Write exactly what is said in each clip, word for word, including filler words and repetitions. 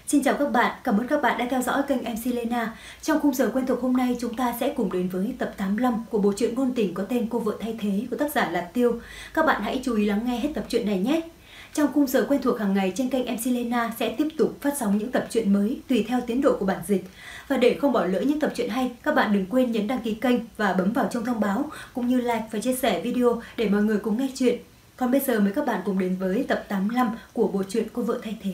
Xin chào các bạn, cảm ơn các bạn đã theo dõi kênh em xê Lena. Trong khung giờ quen thuộc hôm nay, chúng ta sẽ cùng đến với tập tám mươi lăm của bộ truyện ngôn tình có tên Cô vợ thay thế của tác giả là Tiêu. Các bạn hãy chú ý lắng nghe hết tập truyện này nhé. Trong khung giờ quen thuộc hàng ngày trên kênh em xê Lena sẽ tiếp tục phát sóng những tập truyện mới tùy theo tiến độ của bản dịch. Và để không bỏ lỡ những tập truyện hay, các bạn đừng quên nhấn đăng ký kênh và bấm vào chuông thông báo cũng như like và chia sẻ video để mọi người cùng nghe chuyện. Còn bây giờ mời các bạn cùng đến với tập tám mươi lăm của bộ truyện Cô vợ thay thế.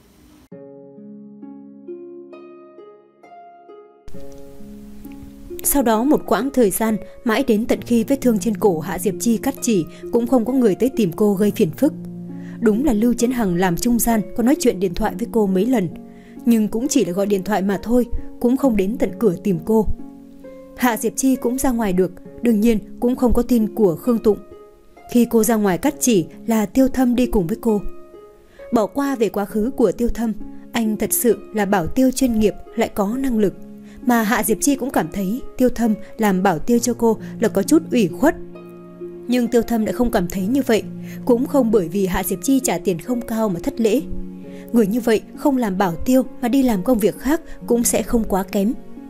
Sau đó một quãng thời gian, mãi đến tận khi vết thương trên cổ Hạ Diệp Chi cắt chỉ, cũng không có người tới tìm cô gây phiền phức. Đúng là Lưu Chiến Hằng làm trung gian, có nói chuyện điện thoại với cô mấy lần, nhưng cũng chỉ là gọi điện thoại mà thôi, cũng không đến tận cửa tìm cô. Hạ Diệp Chi cũng ra ngoài được, đương nhiên cũng không có tin của Khương Tụng. Khi cô ra ngoài cắt chỉ là Tiêu Thâm đi cùng với cô. Bỏ qua về quá khứ của Tiêu Thâm, anh thật sự là bảo tiêu chuyên nghiệp, lại có năng lực. Mà Hạ Diệp Chi cũng cảm thấy Tiêu Thâm làm bảo tiêu cho cô là có chút ủy khuất. Nhưng Tiêu Thâm lại không cảm thấy như vậy, cũng không bởi vì Hạ Diệp Chi trả tiền không cao mà thất lễ. Người như vậy không làm bảo tiêu mà đi làm công việc khác cũng sẽ không quá kém.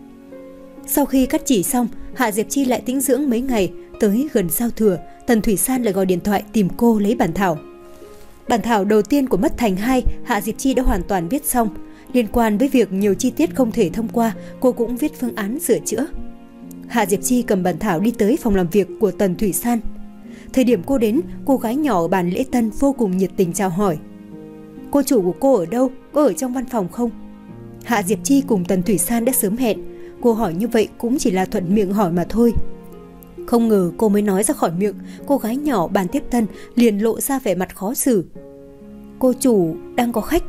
Sau khi cắt chỉ xong, Hạ Diệp Chi lại tĩnh dưỡng mấy ngày. Tới gần giao thừa, Tần Thủy San lại gọi điện thoại tìm cô lấy bản thảo. Bản thảo đầu tiên của Mất Thành hai, Hạ Diệp Chi đã hoàn toàn viết xong. Liên quan với việc nhiều chi tiết không thể thông qua, cô cũng viết phương án sửa chữa. Hạ Diệp Chi cầm bản thảo đi tới phòng làm việc của Tần Thủy San. Thời điểm cô đến, cô gái nhỏ ở bàn lễ tân vô cùng nhiệt tình chào hỏi. Cô chủ của cô ở đâu? Có ở trong văn phòng không? Hạ Diệp Chi cùng Tần Thủy San đã sớm hẹn. Cô hỏi như vậy cũng chỉ là thuận miệng hỏi mà thôi. Không ngờ cô mới nói ra khỏi miệng, cô gái nhỏ bàn tiếp tân liền lộ ra vẻ mặt khó xử. Cô chủ đang có khách.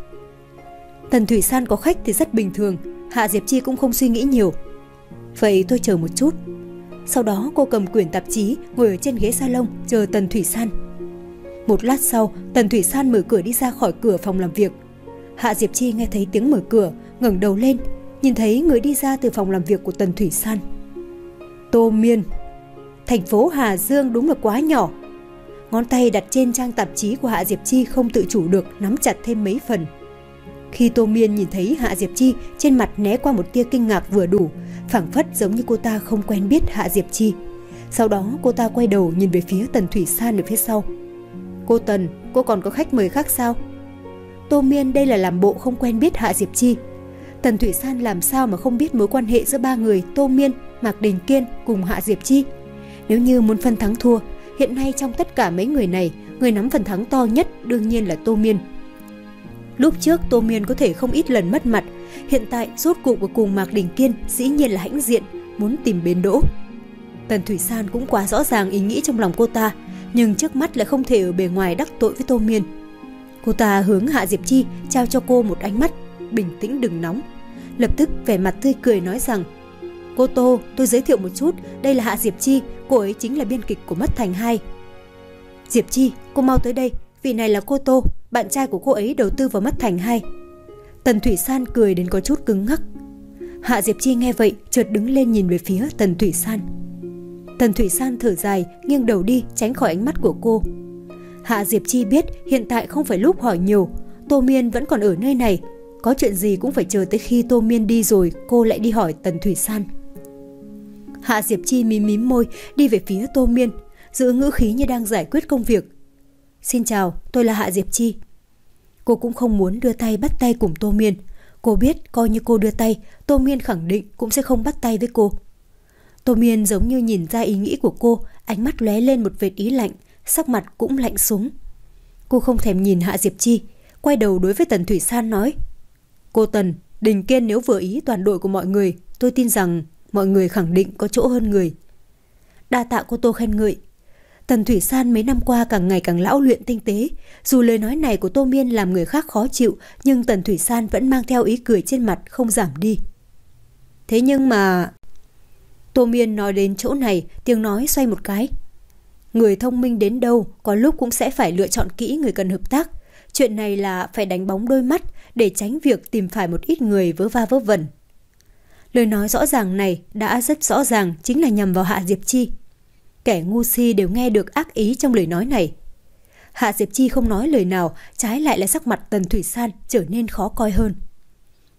Tần Thủy San có khách thì rất bình thường, Hạ Diệp Chi cũng không suy nghĩ nhiều. Vậy tôi chờ một chút. Sau đó cô cầm quyển tạp chí ngồi ở trên ghế salon chờ Tần Thủy San. Một lát sau, Tần Thủy San mở cửa đi ra khỏi cửa phòng làm việc. Hạ Diệp Chi nghe thấy tiếng mở cửa, ngẩng đầu lên, nhìn thấy người đi ra từ phòng làm việc của Tần Thủy San. Tô Miên. Thành phố Hà Dương đúng là quá nhỏ. Ngón tay đặt trên trang tạp chí của Hạ Diệp Chi không tự chủ được nắm chặt thêm mấy phần. Khi Tô Miên nhìn thấy Hạ Diệp Chi, trên mặt né qua một tia kinh ngạc vừa đủ, phảng phất giống như cô ta không quen biết Hạ Diệp Chi. Sau đó cô ta quay đầu nhìn về phía Tần Thủy San ở phía sau. Cô Tần, cô còn có khách mời khác sao? Tô Miên đây là làm bộ không quen biết Hạ Diệp Chi. Tần Thủy San làm sao mà không biết mối quan hệ giữa ba người Tô Miên, Mạc Đình Kiên cùng Hạ Diệp Chi. Nếu như muốn phân thắng thua, hiện nay trong tất cả mấy người này, người nắm phần thắng to nhất đương nhiên là Tô Miên. Lúc trước Tô Miên có thể không ít lần mất mặt, hiện tại rốt cuộc của cùng Mạc Đình Kiên dĩ nhiên là hãnh diện, muốn tìm bến đỗ. Tần Thủy San cũng quá rõ ràng ý nghĩ trong lòng cô ta, nhưng trước mắt lại không thể ở bề ngoài đắc tội với Tô Miên. Cô ta hướng Hạ Diệp Chi trao cho cô một ánh mắt, bình tĩnh đừng nóng. Lập tức vẻ mặt tươi cười nói rằng, cô Tô, tôi giới thiệu một chút, đây là Hạ Diệp Chi, cô ấy chính là biên kịch của Mất Thành hai. Diệp Chi, cô mau tới đây, vị này là cô Tô, bạn trai của cô ấy đầu tư vào Mất Thành hai. Tần Thủy San cười đến có chút cứng ngắc. Hạ Diệp Chi nghe vậy, chợt đứng lên nhìn về phía Tần Thủy San. Tần Thủy San thở dài, nghiêng đầu đi tránh khỏi ánh mắt của cô. Hạ Diệp Chi biết hiện tại không phải lúc hỏi nhiều, Tô Miên vẫn còn ở nơi này, có chuyện gì cũng phải chờ tới khi Tô Miên đi rồi cô lại đi hỏi Tần Thủy San. Hạ Diệp Chi mím mím môi đi về phía Tô Miên, giữ ngữ khí như đang giải quyết công việc. Xin chào, tôi là Hạ Diệp Chi. Cô cũng không muốn đưa tay bắt tay cùng Tô Miên. Cô biết coi như cô đưa tay, Tô Miên khẳng định cũng sẽ không bắt tay với cô. Tô Miên giống như nhìn ra ý nghĩ của cô, ánh mắt lóe lên một vệt ý lạnh, sắc mặt cũng lạnh xuống. Cô không thèm nhìn Hạ Diệp Chi, quay đầu đối với Tần Thủy San nói. Cô Tần, Đình Kiên nếu vừa ý toàn đội của mọi người, tôi tin rằng mọi người khẳng định có chỗ hơn người. Đa tạ cô Tô khen ngợi. Tần Thủy San mấy năm qua càng ngày càng lão luyện tinh tế. Dù lời nói này của Tô Miên làm người khác khó chịu, nhưng Tần Thủy San vẫn mang theo ý cười trên mặt không giảm đi. Thế nhưng mà... Tô Miên nói đến chỗ này, tiếng nói xoay một cái. Người thông minh đến đâu, có lúc cũng sẽ phải lựa chọn kỹ người cần hợp tác. Chuyện này là phải đánh bóng đôi mắt để tránh việc tìm phải một ít người vớ va vớ vẩn. Lời nói rõ ràng này đã rất rõ ràng chính là nhằm vào Hạ Diệp Chi. Kẻ ngu si đều nghe được ác ý trong lời nói này. Hạ Diệp Chi không nói lời nào, trái lại là sắc mặt Tần Thủy San trở nên khó coi hơn.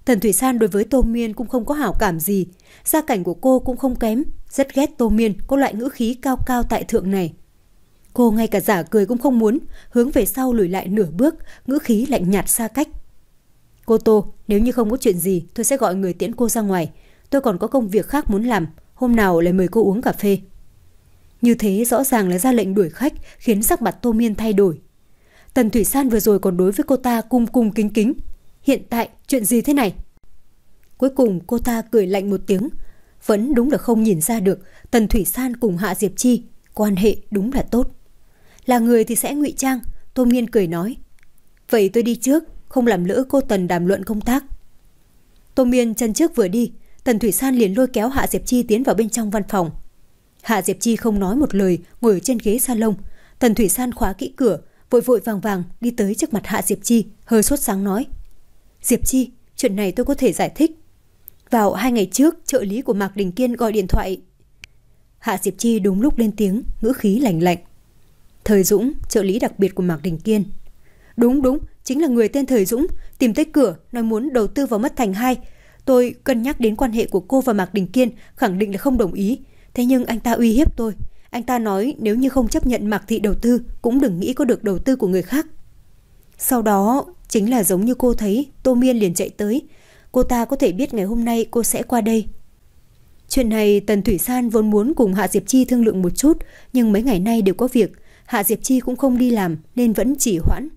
Tần Thủy San đối với Tô Miên cũng không có hảo cảm gì, gia cảnh của cô cũng không kém, rất ghét Tô Miên có loại ngữ khí cao cao tại thượng này. Cô ngay cả giả cười cũng không muốn, hướng về sau lùi lại nửa bước, ngữ khí lạnh nhạt xa cách. Cô Tô, nếu như không có chuyện gì, tôi sẽ gọi người tiễn cô ra ngoài. Tôi còn có công việc khác muốn làm, hôm nào lại mời cô uống cà phê. Như thế rõ ràng là ra lệnh đuổi khách, khiến sắc mặt Tô Miên thay đổi. Tần Thủy San vừa rồi còn đối với cô ta cung cung kính kính. Hiện tại, chuyện gì thế này? Cuối cùng cô ta cười lạnh một tiếng. Vẫn đúng là không nhìn ra được Tần Thủy San cùng Hạ Diệp Chi quan hệ đúng là tốt. Là người thì sẽ ngụy trang. Tô Miên cười nói, vậy tôi đi trước, không làm lỡ cô Tần đàm luận công tác. Tô Miên chân trước vừa đi, Tần Thủy San liền lôi kéo Hạ Diệp Chi tiến vào bên trong văn phòng. Hạ Diệp Chi không nói một lời, ngồi ở trên ghế salon. Tần Thủy San khóa kỹ cửa, vội vội vàng vàng đi tới trước mặt Hạ Diệp Chi, hơi sốt sáng nói, Diệp Chi, chuyện này tôi có thể giải thích. Vào hai ngày trước, trợ lý của Mạc Đình Kiên gọi điện thoại. Hạ Diệp Chi đúng lúc lên tiếng, ngữ khí lạnh lạnh. Thời Dũng, trợ lý đặc biệt của Mạc Đình Kiên. Đúng đúng, chính là người tên Thời Dũng, tìm tới cửa, nói muốn đầu tư vào Mất Thành hai. Tôi cân nhắc đến quan hệ của cô và Mạc Đình Kiên, khẳng định là không đồng ý. Thế nhưng anh ta uy hiếp tôi. Anh ta nói nếu như không chấp nhận Mạc Thị đầu tư, cũng đừng nghĩ có được đầu tư của người khác. Sau đó, chính là giống như cô thấy, Tô Miên liền chạy tới. Cô ta có thể biết ngày hôm nay cô sẽ qua đây. Chuyện này Tần Thủy San vốn muốn cùng Hạ Diệp Chi thương lượng một chút, nhưng mấy ngày nay đều có việc, Hạ Diệp Chi cũng không đi làm nên vẫn chỉ hoãn.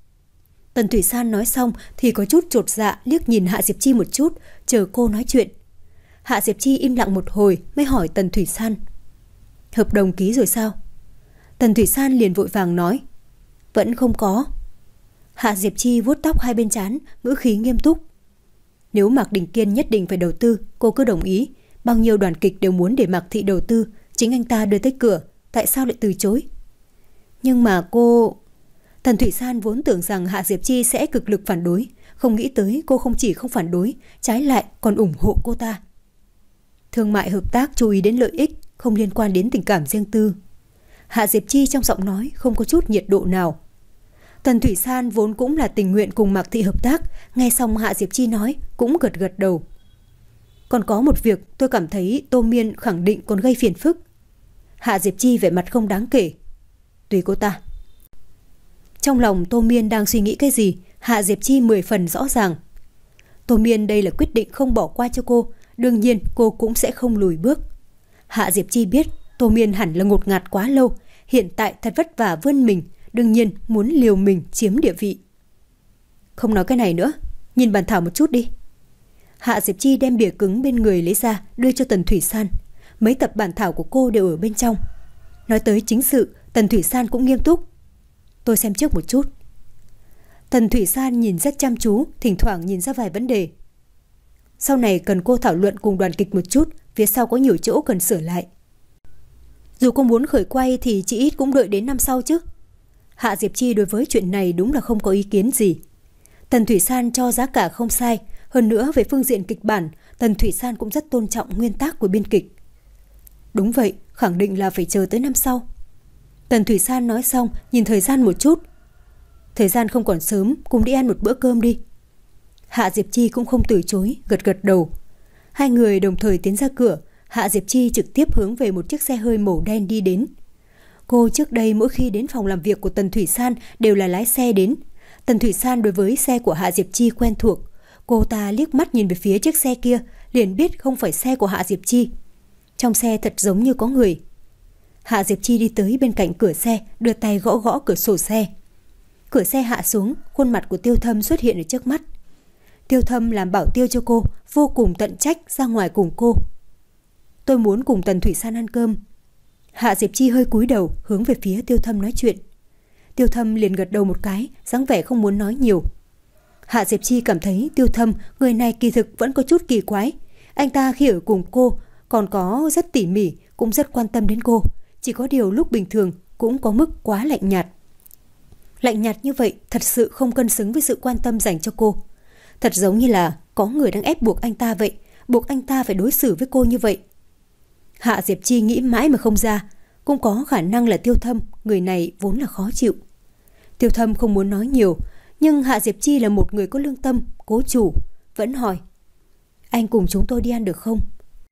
Tần Thủy San nói xong thì có chút chột dạ liếc nhìn Hạ Diệp Chi một chút, chờ cô nói chuyện. Hạ Diệp Chi im lặng một hồi mới hỏi Tần Thủy San, hợp đồng ký rồi sao? Tần Thủy San liền vội vàng nói, vẫn không có. Hạ Diệp Chi vuốt tóc hai bên trán, ngữ khí nghiêm túc. Nếu Mạc Đình Kiên nhất định phải đầu tư, cô cứ đồng ý. Bao nhiêu đoàn kịch đều muốn để Mạc Thị đầu tư, chính anh ta đưa tới cửa, tại sao lại từ chối? Nhưng mà cô... Tần Thủy San vốn tưởng rằng Hạ Diệp Chi sẽ cực lực phản đối, không nghĩ tới cô không chỉ không phản đối, trái lại còn ủng hộ cô ta. Thương mại hợp tác chú ý đến lợi ích, không liên quan đến tình cảm riêng tư. Hạ Diệp Chi trong giọng nói không có chút nhiệt độ nào. Tần Thủy San vốn cũng là tình nguyện cùng Mạc Thị hợp tác, nghe xong Hạ Diệp Chi nói cũng gật gật đầu. Còn có một việc tôi cảm thấy Tô Miên khẳng định còn gây phiền phức. Hạ Diệp Chi vẻ mặt không đáng kể. Tùy cô ta. Trong lòng Tô Miên đang suy nghĩ cái gì, Hạ Diệp Chi mười phần rõ ràng. Tô Miên đây là quyết định không bỏ qua cho cô, đương nhiên cô cũng sẽ không lùi bước. Hạ Diệp Chi biết Tô Miên hẳn là ngột ngạt quá lâu, hiện tại thật vất vả vươn mình, đương nhiên muốn liều mình chiếm địa vị. Không nói cái này nữa, nhìn bản thảo một chút đi. Hạ Diệp Chi đem bìa cứng bên người lấy ra, đưa cho Tần Thủy San. Mấy tập bản thảo của cô đều ở bên trong. Nói tới chính sự, Tần Thủy San cũng nghiêm túc. Tôi xem trước một chút. Tần Thủy San nhìn rất chăm chú, thỉnh thoảng nhìn ra vài vấn đề. Sau này cần cô thảo luận cùng đoàn kịch một chút, phía sau có nhiều chỗ cần sửa lại. Dù cô muốn khởi quay thì chỉ ít cũng đợi đến năm sau chứ. Hạ Diệp Chi đối với chuyện này đúng là không có ý kiến gì. Tần Thủy San cho giá cả không sai, hơn nữa về phương diện kịch bản, Tần Thủy San cũng rất tôn trọng nguyên tắc của biên kịch. Đúng vậy, khẳng định là phải chờ tới năm sau. Tần Thủy San nói xong, nhìn thời gian một chút. Thời gian không còn sớm, cùng đi ăn một bữa cơm đi. Hạ Diệp Chi cũng không từ chối, gật gật đầu. Hai người đồng thời tiến ra cửa, Hạ Diệp Chi trực tiếp hướng về một chiếc xe hơi màu đen đi đến. Cô trước đây mỗi khi đến phòng làm việc của Tần Thủy San đều là lái xe đến. Tần Thủy San đối với xe của Hạ Diệp Chi quen thuộc. Cô ta liếc mắt nhìn về phía chiếc xe kia, liền biết không phải xe của Hạ Diệp Chi. Trong xe thật giống như có người. Hạ Diệp Chi đi tới bên cạnh cửa xe, đưa tay gõ gõ cửa sổ xe. Cửa xe hạ xuống, khuôn mặt của Tiêu Thâm xuất hiện ở trước mắt. Tiêu Thâm làm bảo tiêu cho cô, vô cùng tận trách ra ngoài cùng cô. Tôi muốn cùng Tần Thủy San ăn cơm. Hạ Diệp Chi hơi cúi đầu hướng về phía Tiêu Thâm nói chuyện. Tiêu Thâm liền gật đầu một cái, dáng vẻ không muốn nói nhiều. Hạ Diệp Chi cảm thấy Tiêu Thâm người này kỳ thực vẫn có chút kỳ quái. Anh ta khi ở cùng cô còn có rất tỉ mỉ, cũng rất quan tâm đến cô. Chỉ có điều lúc bình thường cũng có mức quá lạnh nhạt. Lạnh nhạt như vậy thật sự không cân xứng với sự quan tâm dành cho cô. Thật giống như là có người đang ép buộc anh ta vậy, buộc anh ta phải đối xử với cô như vậy. Hạ Diệp Chi nghĩ mãi mà không ra, cũng có khả năng là Tiêu Thâm, người này vốn là khó chịu. Tiêu Thâm không muốn nói nhiều, nhưng Hạ Diệp Chi là một người có lương tâm, cố chủ. vẫn hỏi: Anh cùng chúng tôi đi ăn được không?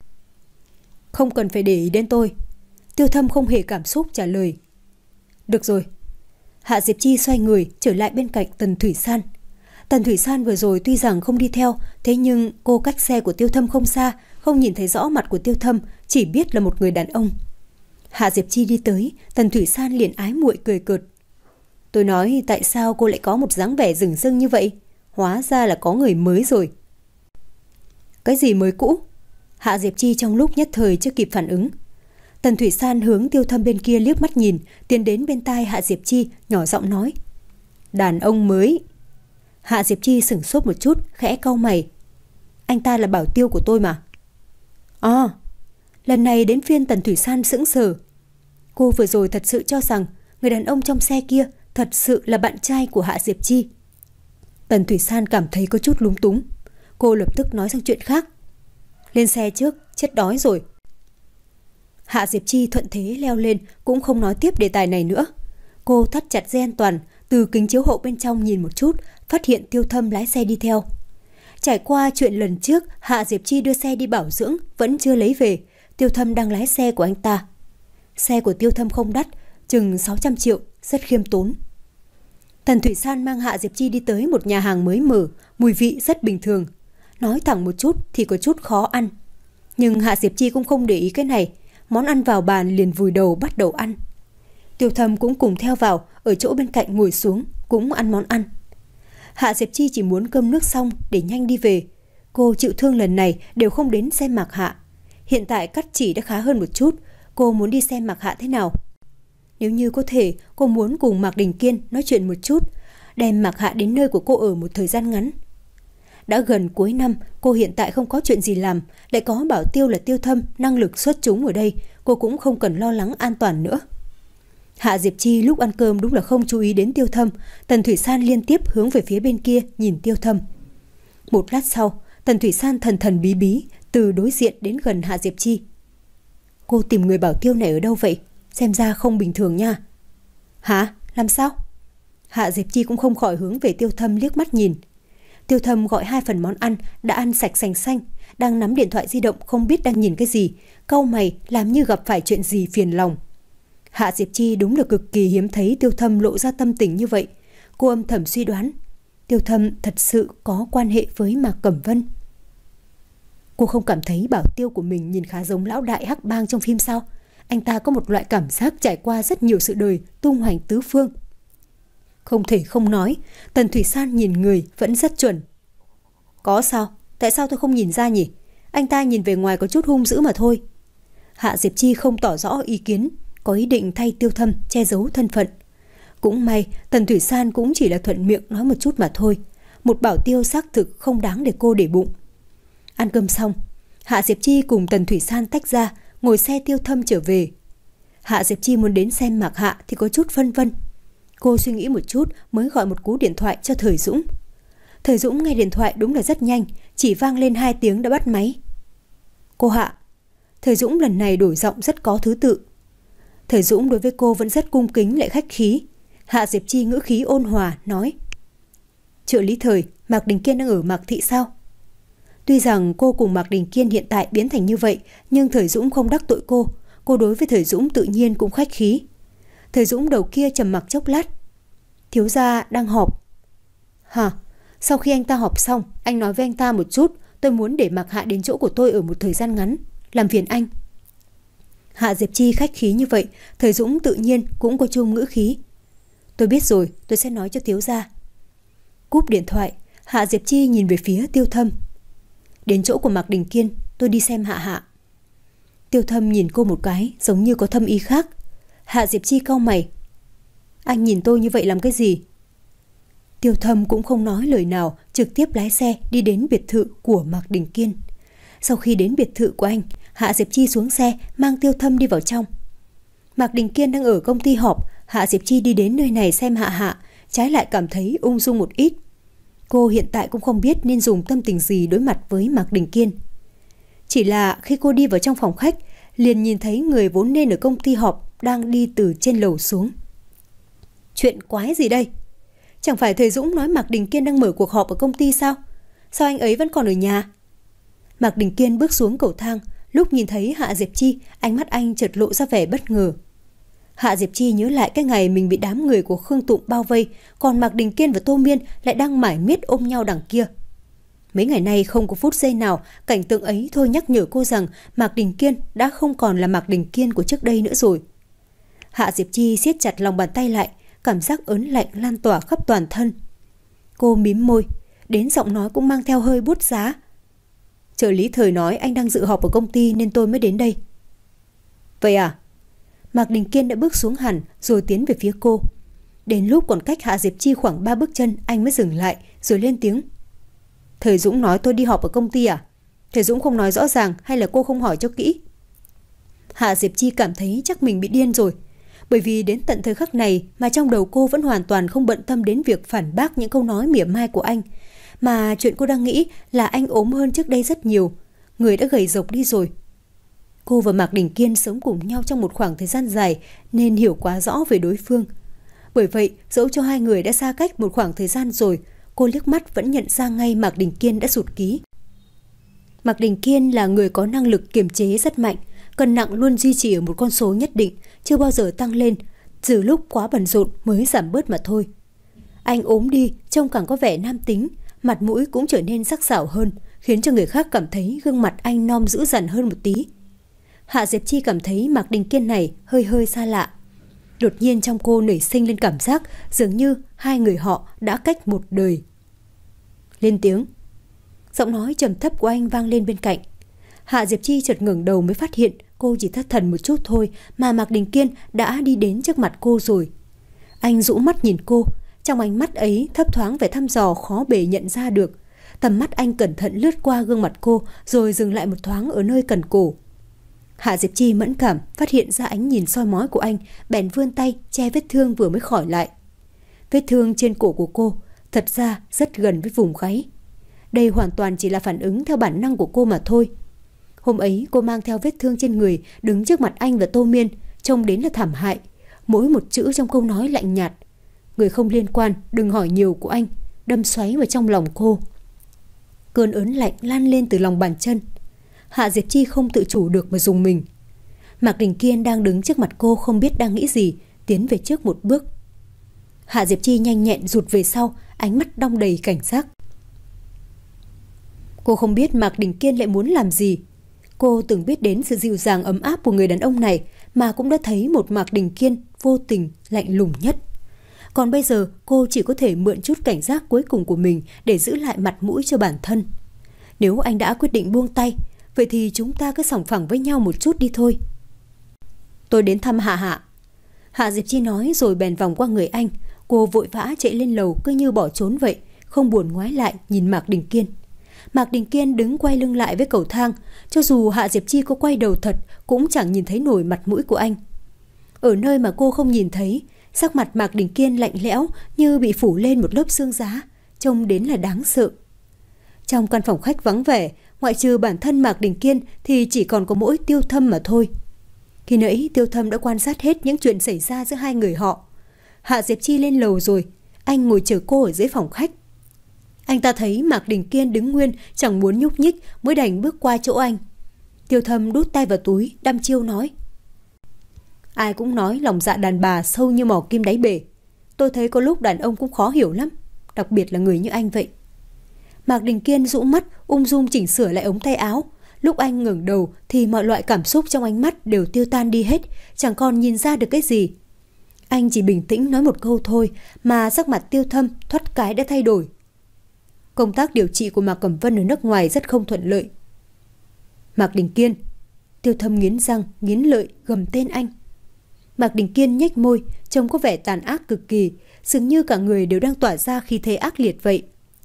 Không cần phải để ý đến tôi. Tiêu Thâm không hề cảm xúc trả lời: Được rồi. Hạ Diệp Chi xoay người trở lại bên cạnh Tần Thủy San. Tần Thủy San vừa rồi tuy rằng không đi theo, thế nhưng cô cách xe của Tiêu Thâm không xa, không nhìn thấy rõ mặt của Tiêu Thâm, chỉ biết là một người đàn ông. Hạ Diệp Chi đi tới, Tần Thủy San liền ái muội cười cợt: Tôi nói tại sao cô lại có một dáng vẻ rừng rưng như vậy? Hóa ra là có người mới rồi. Cái gì mới cũ? Hạ Diệp Chi trong lúc nhất thời chưa kịp phản ứng. Tần Thủy San hướng Tiêu Thâm bên kia liếc mắt nhìn, tiến đến bên tai Hạ Diệp Chi, nhỏ giọng nói: Đàn ông mới. Hạ Diệp Chi sửng sốt một chút, khẽ cau mày: Anh ta là bảo tiêu của tôi mà. À, lần này đến phiên Tần Thủy San sững sờ. Cô vừa rồi thật sự cho rằng người đàn ông trong xe kia thật sự là bạn trai của Hạ Diệp Chi. Tần Thủy San cảm thấy có chút lúng túng. Cô lập tức nói sang chuyện khác: Lên xe trước, chết đói rồi. Hạ Diệp Chi thuận thế leo lên, cũng không nói tiếp đề tài này nữa. Cô thắt chặt dây an toàn, từ kính chiếu hậu bên trong nhìn một chút, phát hiện Tiêu Thâm lái xe đi theo. Trải qua chuyện lần trước Hạ Diệp Chi đưa xe đi bảo dưỡng vẫn chưa lấy về, Tiêu Thâm đang lái xe của anh ta. Xe của Tiêu Thâm không đắt, chừng sáu trăm triệu, rất khiêm tốn. Tần Thủy San mang Hạ Diệp Chi đi tới một nhà hàng mới mở, mùi vị rất bình thường. Nói thẳng một chút thì có chút khó ăn. Nhưng Hạ Diệp Chi cũng không để ý cái này, món ăn vào bàn liền vùi đầu bắt đầu ăn. Tiêu Thâm cũng cùng theo vào, ở chỗ bên cạnh ngồi xuống, cũng ăn món ăn. Hạ Diệp Chi chỉ muốn cơm nước xong để nhanh đi về. Cô chịu thương lần này đều không đến xem Mạc Hạ. Hiện tại cắt chỉ đã khá hơn một chút, cô muốn đi xem Mạc Hạ thế nào. Nếu như có thể, cô muốn cùng Mạc Đình Kiên nói chuyện một chút, đem Mạc Hạ đến nơi của cô ở một thời gian ngắn. Đã gần cuối năm, cô hiện tại không có chuyện gì làm, lại có bảo tiêu là Tiêu Thâm năng lực xuất chúng ở đây, cô cũng không cần lo lắng an toàn nữa. Hạ Diệp Chi lúc ăn cơm đúng là không chú ý đến Tiêu Thâm. Tần Thủy San liên tiếp hướng về phía bên kia nhìn Tiêu Thâm. Một lát sau, Tần Thủy San thần thần bí bí từ đối diện đến gần Hạ Diệp Chi. Cô tìm người bảo tiêu này ở đâu vậy? Xem ra không bình thường nha. Hả? Làm sao? Hạ Diệp Chi cũng không khỏi hướng về Tiêu Thâm liếc mắt nhìn. Tiêu Thâm gọi hai phần món ăn đã ăn sạch sành xanh, đang nắm điện thoại di động không biết đang nhìn cái gì, cau mày làm như gặp phải chuyện gì phiền lòng. Hạ Diệp Chi đúng là cực kỳ hiếm thấy Tiêu Thâm lộ ra tâm tình như vậy. Cô âm thầm suy đoán Tiêu Thâm thật sự có quan hệ với Mạc Cẩm Vân. Cô không cảm thấy bảo tiêu của mình nhìn khá giống lão đại hắc bang trong phim sao? Anh ta có một loại cảm giác trải qua rất nhiều sự đời, tung hoành tứ phương. Không thể không nói, Tần Thủy San nhìn người vẫn rất chuẩn. Có sao? Tại sao tôi không nhìn ra nhỉ? Anh ta nhìn về ngoài có chút hung dữ mà thôi. Hạ Diệp Chi không tỏ rõ ý kiến, có ý định thay Tiêu Thâm che giấu thân phận. Cũng may Tần Thủy San cũng chỉ là thuận miệng nói một chút mà thôi. Một bảo tiêu xác thực không đáng để cô để bụng. Ăn cơm xong, Hạ Diệp Chi cùng Tần Thủy San tách ra, ngồi xe Tiêu Thâm trở về. Hạ Diệp Chi muốn đến xem Mạc Hạ thì có chút phân vân. Cô suy nghĩ một chút mới gọi một cú điện thoại cho Thời Dũng. Thời Dũng nghe điện thoại đúng là rất nhanh, chỉ vang lên hai tiếng đã bắt máy. Cô Hạ. Thời Dũng lần này đổi giọng rất có thứ tự. Thời Dũng đối với cô vẫn rất cung kính lại khách khí. Hạ Diệp Chi ngữ khí ôn hòa nói: Trợ lý Thời, Mạc Đình Kiên đang ở Mạc Thị sao? Tuy rằng cô cùng Mạc Đình Kiên hiện tại biến thành như vậy, nhưng Thời Dũng không đắc tội cô. Cô đối với Thời Dũng tự nhiên cũng khách khí. Thời Dũng đầu kia trầm mặc chốc lát. Thiếu gia đang họp. Hả? Sau khi anh ta họp xong, anh nói với anh ta một chút, tôi muốn để Mạc Hạ đến chỗ của tôi ở một thời gian ngắn, làm phiền anh. Hạ Diệp Chi khách khí như vậy, Thời Dũng tự nhiên cũng có chung ngữ khí. Tôi biết rồi, tôi sẽ nói cho thiếu gia. Cúp điện thoại, Hạ Diệp Chi nhìn về phía Tiêu Thâm. Đến chỗ của Mạc Đình Kiên, tôi đi xem Hạ Hạ. Tiêu Thâm nhìn cô một cái, giống như có thâm ý khác. Hạ Diệp Chi cau mày. Anh nhìn tôi như vậy làm cái gì? Tiêu Thâm cũng không nói lời nào, trực tiếp lái xe đi đến biệt thự của Mạc Đình Kiên. Sau khi đến biệt thự của anh, Hạ Diệp Chi xuống xe mang Tiêu Thâm đi vào trong. Mạc Đình Kiên đang ở công ty họp, Hạ Diệp Chi đi đến nơi này xem Hạ Hạ, trái lại cảm thấy ung dung một ít. Cô hiện tại cũng không biết nên dùng tâm tình gì đối mặt với Mạc Đình Kiên. Chỉ là khi cô đi vào trong phòng khách, liền nhìn thấy người vốn nên ở công ty họp đang đi từ trên lầu xuống. Chuyện quái gì đây? Chẳng phải Thời Dũng nói Mạc Đình Kiên đang mở cuộc họp ở công ty sao? sao anh ấy vẫn còn ở nhà? Mạc Đình Kiên bước xuống cầu thang, lúc nhìn thấy Hạ Diệp Chi, ánh mắt anh chợt lộ ra vẻ bất ngờ. Hạ Diệp Chi nhớ lại cái ngày mình bị đám người của Khương Tụng bao vây, còn Mạc Đình Kiên và Tô Miên lại đang mải miết ôm nhau đằng kia. Mấy ngày nay không có phút giây nào, cảnh tượng ấy thôi nhắc nhở cô rằng Mạc Đình Kiên đã không còn là Mạc Đình Kiên của trước đây nữa rồi. Hạ Diệp Chi siết chặt lòng bàn tay lại, cảm giác ớn lạnh lan tỏa khắp toàn thân. Cô mím môi, đến giọng nói cũng mang theo hơi buốt giá. Trợ lý Thời nói anh đang dự họp ở công ty nên tôi mới đến đây. Vậy à? Mạc Đình Kiên đã bước xuống hẳn rồi tiến về phía cô. Đến lúc còn cách Hạ Diệp Chi khoảng ba bước chân, anh mới dừng lại rồi lên tiếng. Thời Dũng nói tôi đi họp ở công ty à? Thời Dũng không nói rõ ràng hay là cô không hỏi cho kỹ? Hạ Diệp Chi cảm thấy chắc mình bị điên rồi. Bởi vì đến tận thời khắc này mà trong đầu cô vẫn hoàn toàn không bận tâm đến việc phản bác những câu nói mỉa mai của anh. Mà chuyện cô đang nghĩ là anh ốm hơn trước đây rất nhiều. Người đã gầy rộc đi rồi. Cô và Mạc Đình Kiên sống cùng nhau trong một khoảng thời gian dài nên hiểu quá rõ về đối phương. Bởi vậy, dẫu cho hai người đã xa cách một khoảng thời gian rồi, cô liếc mắt vẫn nhận ra ngay Mạc Đình Kiên đã sụt ký. Mạc Đình Kiên là người có năng lực kiềm chế rất mạnh, cân nặng luôn duy trì ở một con số nhất định, chưa bao giờ tăng lên, trừ lúc quá bận rộn mới giảm bớt mà thôi. Anh ốm đi, trông càng có vẻ nam tính, mặt mũi cũng trở nên sắc sảo hơn, khiến cho người khác cảm thấy gương mặt anh non dữ dằn hơn một tí. Hạ Diệp Chi cảm thấy Mạc Đình Kiên này hơi hơi xa lạ. Đột nhiên trong cô nảy sinh lên cảm giác dường như hai người họ đã cách một đời. Lên tiếng. Giọng nói trầm thấp của anh vang lên bên cạnh. Hạ Diệp Chi chợt ngẩng đầu mới phát hiện cô chỉ thất thần một chút thôi mà Mạc Đình Kiên đã đi đến trước mặt cô rồi. Anh rũ mắt nhìn cô, trong ánh mắt ấy thấp thoáng vẻ thăm dò khó bề nhận ra được. Tầm mắt anh cẩn thận lướt qua gương mặt cô rồi dừng lại một thoáng ở nơi cần cổ. Hạ Diệp Chi mẫn cảm phát hiện ra ánh nhìn soi mói của anh, bèn vươn tay che vết thương vừa mới khỏi lại. Vết thương trên cổ của cô thật ra rất gần với vùng gáy. Đây hoàn toàn chỉ là phản ứng theo bản năng của cô mà thôi. Hôm ấy cô mang theo vết thương trên người, đứng trước mặt anh và Tô Miên, trông đến là thảm hại. Mỗi một chữ trong câu nói lạnh nhạt. Người không liên quan, đừng hỏi nhiều của anh, đâm xoáy vào trong lòng cô. Cơn ớn lạnh lan lên từ lòng bàn chân. Hạ Diệp Chi không tự chủ được mà dùng mình. Mạc Đình Kiên đang đứng trước mặt cô không biết đang nghĩ gì, tiến về trước một bước. Hạ Diệp Chi nhanh nhẹn rụt về sau, ánh mắt đong đầy cảnh giác. Cô không biết Mạc Đình Kiên lại muốn làm gì. Cô từng biết đến sự dịu dàng ấm áp của người đàn ông này mà cũng đã thấy một Mạc Đình Kiên vô tình, lạnh lùng nhất. Còn bây giờ cô chỉ có thể mượn chút cảnh giác cuối cùng của mình để giữ lại mặt mũi cho bản thân. Nếu anh đã quyết định buông tay, vậy thì chúng ta cứ sòng phẳng với nhau một chút đi thôi. Tôi đến thăm Hạ Hạ. Hạ Diệp Chi nói rồi bèn vòng qua người anh. Cô vội vã chạy lên lầu cứ như bỏ trốn vậy, không buồn ngoái lại nhìn Mạc Đình Kiên. Mạc Đình Kiên đứng quay lưng lại với cầu thang. Cho dù Hạ Diệp Chi có quay đầu thật cũng chẳng nhìn thấy nổi mặt mũi của anh. Ở nơi mà cô không nhìn thấy, sắc mặt Mạc Đình Kiên lạnh lẽo như bị phủ lên một lớp xương giá, trông đến là đáng sợ. Trong căn phòng khách vắng vẻ, ngoại trừ bản thân Mạc Đình Kiên thì chỉ còn có mỗi Tiêu Thâm mà thôi. Khi nãy Tiêu Thâm đã quan sát hết những chuyện xảy ra giữa hai người họ. Hạ Diệp Chi lên lầu rồi, anh ngồi chờ cô ở dưới phòng khách. Anh ta thấy Mạc Đình Kiên đứng nguyên, chẳng muốn nhúc nhích mới đành bước qua chỗ anh. Tiêu Thâm đút tay vào túi, đăm chiêu nói. Ai cũng nói lòng dạ đàn bà sâu như mỏ kim đáy bể. Tôi thấy có lúc đàn ông cũng khó hiểu lắm, đặc biệt là người như anh vậy. Mạc Đình Kiên rũ mắt, ung dung chỉnh sửa lại ống tay áo. Lúc anh ngẩng đầu thì mọi loại cảm xúc trong ánh mắt đều tiêu tan đi hết, chẳng còn nhìn ra được cái gì. Anh chỉ bình tĩnh nói một câu thôi mà sắc mặt Tiêu Thâm thoát cái đã thay đổi. Công tác điều trị của Mạc Cẩm Vân ở nước ngoài rất không thuận lợi. Mạc Đình Kiên. Tiêu Thâm nghiến răng, nghiến lợi gầm tên anh. Mạc Đình Kiên nhếch môi, trông có vẻ tàn ác cực kỳ, dường như cả người đều đang tỏa ra khí thế ác liệt vậy.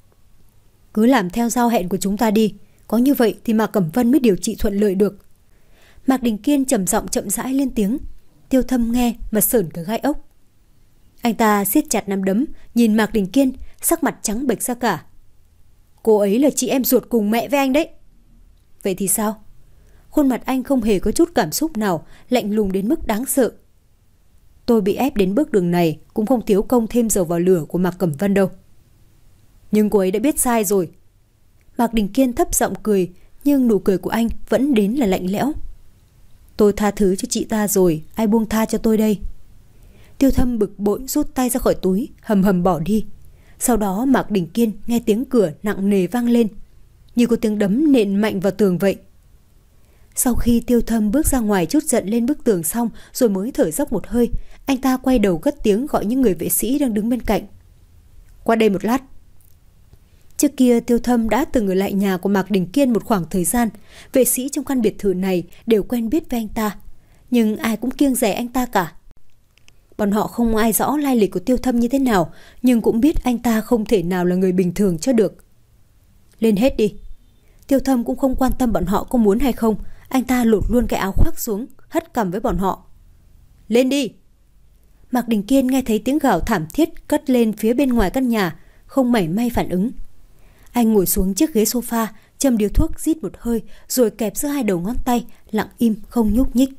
Cứ làm theo giao hẹn của chúng ta đi, có như vậy thì Mạc Cẩm Vân mới điều trị thuận lợi được. Mạc Đình Kiên trầm giọng chậm rãi lên tiếng. Tiêu Thâm nghe mà sởn cả gai ốc. Anh ta siết chặt nắm đấm, nhìn Mạc Đình Kiên, sắc mặt trắng bệch ra cả. Cô ấy là chị em ruột cùng mẹ với anh đấy. Vậy thì sao? Khuôn mặt anh không hề có chút cảm xúc nào, lạnh lùng đến mức đáng sợ. Tôi bị ép đến bước đường này cũng không thiếu công thêm dầu vào lửa của Mạc Cẩm Vân đâu. Nhưng cô ấy đã biết sai rồi. Mạc Đình Kiên thấp giọng cười, nhưng nụ cười của anh vẫn đến là lạnh lẽo. Tôi tha thứ cho chị ta rồi, ai buông tha cho tôi đây? Tiêu Thâm bực bội rút tay ra khỏi túi, hầm hầm bỏ đi. Sau đó Mạc Đình Kiên nghe tiếng cửa nặng nề vang lên, như có tiếng đấm nện mạnh vào tường vậy. Sau khi Tiêu Thâm bước ra ngoài trút giận lên bức tường xong rồi mới thở dốc một hơi, anh ta quay đầu cất tiếng gọi những người vệ sĩ đang đứng bên cạnh. Qua đây một lát. Trước kia Tiêu Thâm đã từng ở lại nhà của Mạc Đình Kiên một khoảng thời gian. Vệ sĩ trong căn biệt thự này đều quen biết với anh ta, nhưng ai cũng kiêng dè anh ta cả. Bọn họ không ai rõ lai lịch của Tiêu Thâm như thế nào, nhưng cũng biết anh ta không thể nào là người bình thường cho được. Lên hết đi. Tiêu Thâm cũng không quan tâm bọn họ có muốn hay không. Anh ta lột luôn cái áo khoác xuống, hất cằm với bọn họ. Lên đi. Mạc Đình Kiên nghe thấy tiếng gào thảm thiết cất lên phía bên ngoài căn nhà, không mảy may phản ứng. Anh ngồi xuống chiếc ghế sofa, châm điếu thuốc rít một hơi, rồi kẹp giữa hai đầu ngón tay, lặng im không nhúc nhích.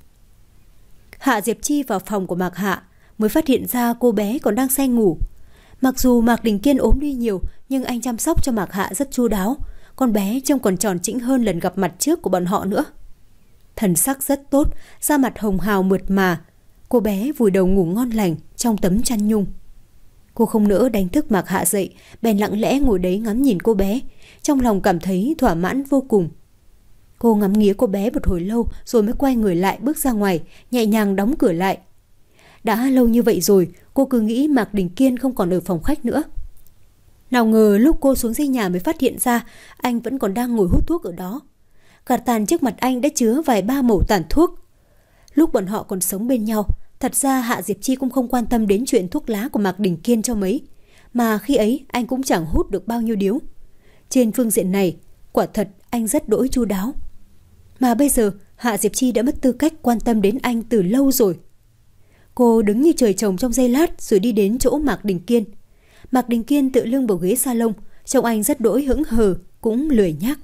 Hạ Diệp Chi vào phòng của Mạc Hạ, mới phát hiện ra cô bé còn đang say ngủ. Mặc dù Mạc Đình Kiên ốm đi nhiều, nhưng anh chăm sóc cho Mạc Hạ rất chu đáo. Con bé trông còn tròn trĩnh hơn lần gặp mặt trước của bọn họ nữa. Thần sắc rất tốt, da mặt hồng hào mượt mà. Cô bé vùi đầu ngủ ngon lành trong tấm chăn nhung. Cô không nỡ đánh thức Mạc Hạ dậy, bèn lặng lẽ ngồi đấy ngắm nhìn cô bé, trong lòng cảm thấy thỏa mãn vô cùng. Cô ngắm nghía cô bé một hồi lâu rồi mới quay người lại bước ra ngoài, nhẹ nhàng đóng cửa lại. Đã lâu như vậy rồi, cô cứ nghĩ Mạc Đình Kiên không còn ở phòng khách nữa. Nào ngờ lúc cô xuống dưới nhà mới phát hiện ra anh vẫn còn đang ngồi hút thuốc ở đó. Gạt tàn trước mặt anh đã chứa vài ba mẩu tàn thuốc. Lúc bọn họ còn sống bên nhau, thật ra Hạ Diệp Chi cũng không quan tâm đến chuyện thuốc lá của Mạc Đình Kiên cho mấy, mà khi ấy anh cũng chẳng hút được bao nhiêu điếu. Trên phương diện này, quả thật anh rất đỗi chu đáo. Mà bây giờ Hạ Diệp Chi đã mất tư cách quan tâm đến anh từ lâu rồi. Cô đứng như trời trồng trong giây lát rồi đi đến chỗ Mạc Đình Kiên. Mạc Đình Kiên tựa lưng vào ghế salon, trông anh rất đỗi hững hờ, cũng lười nhác.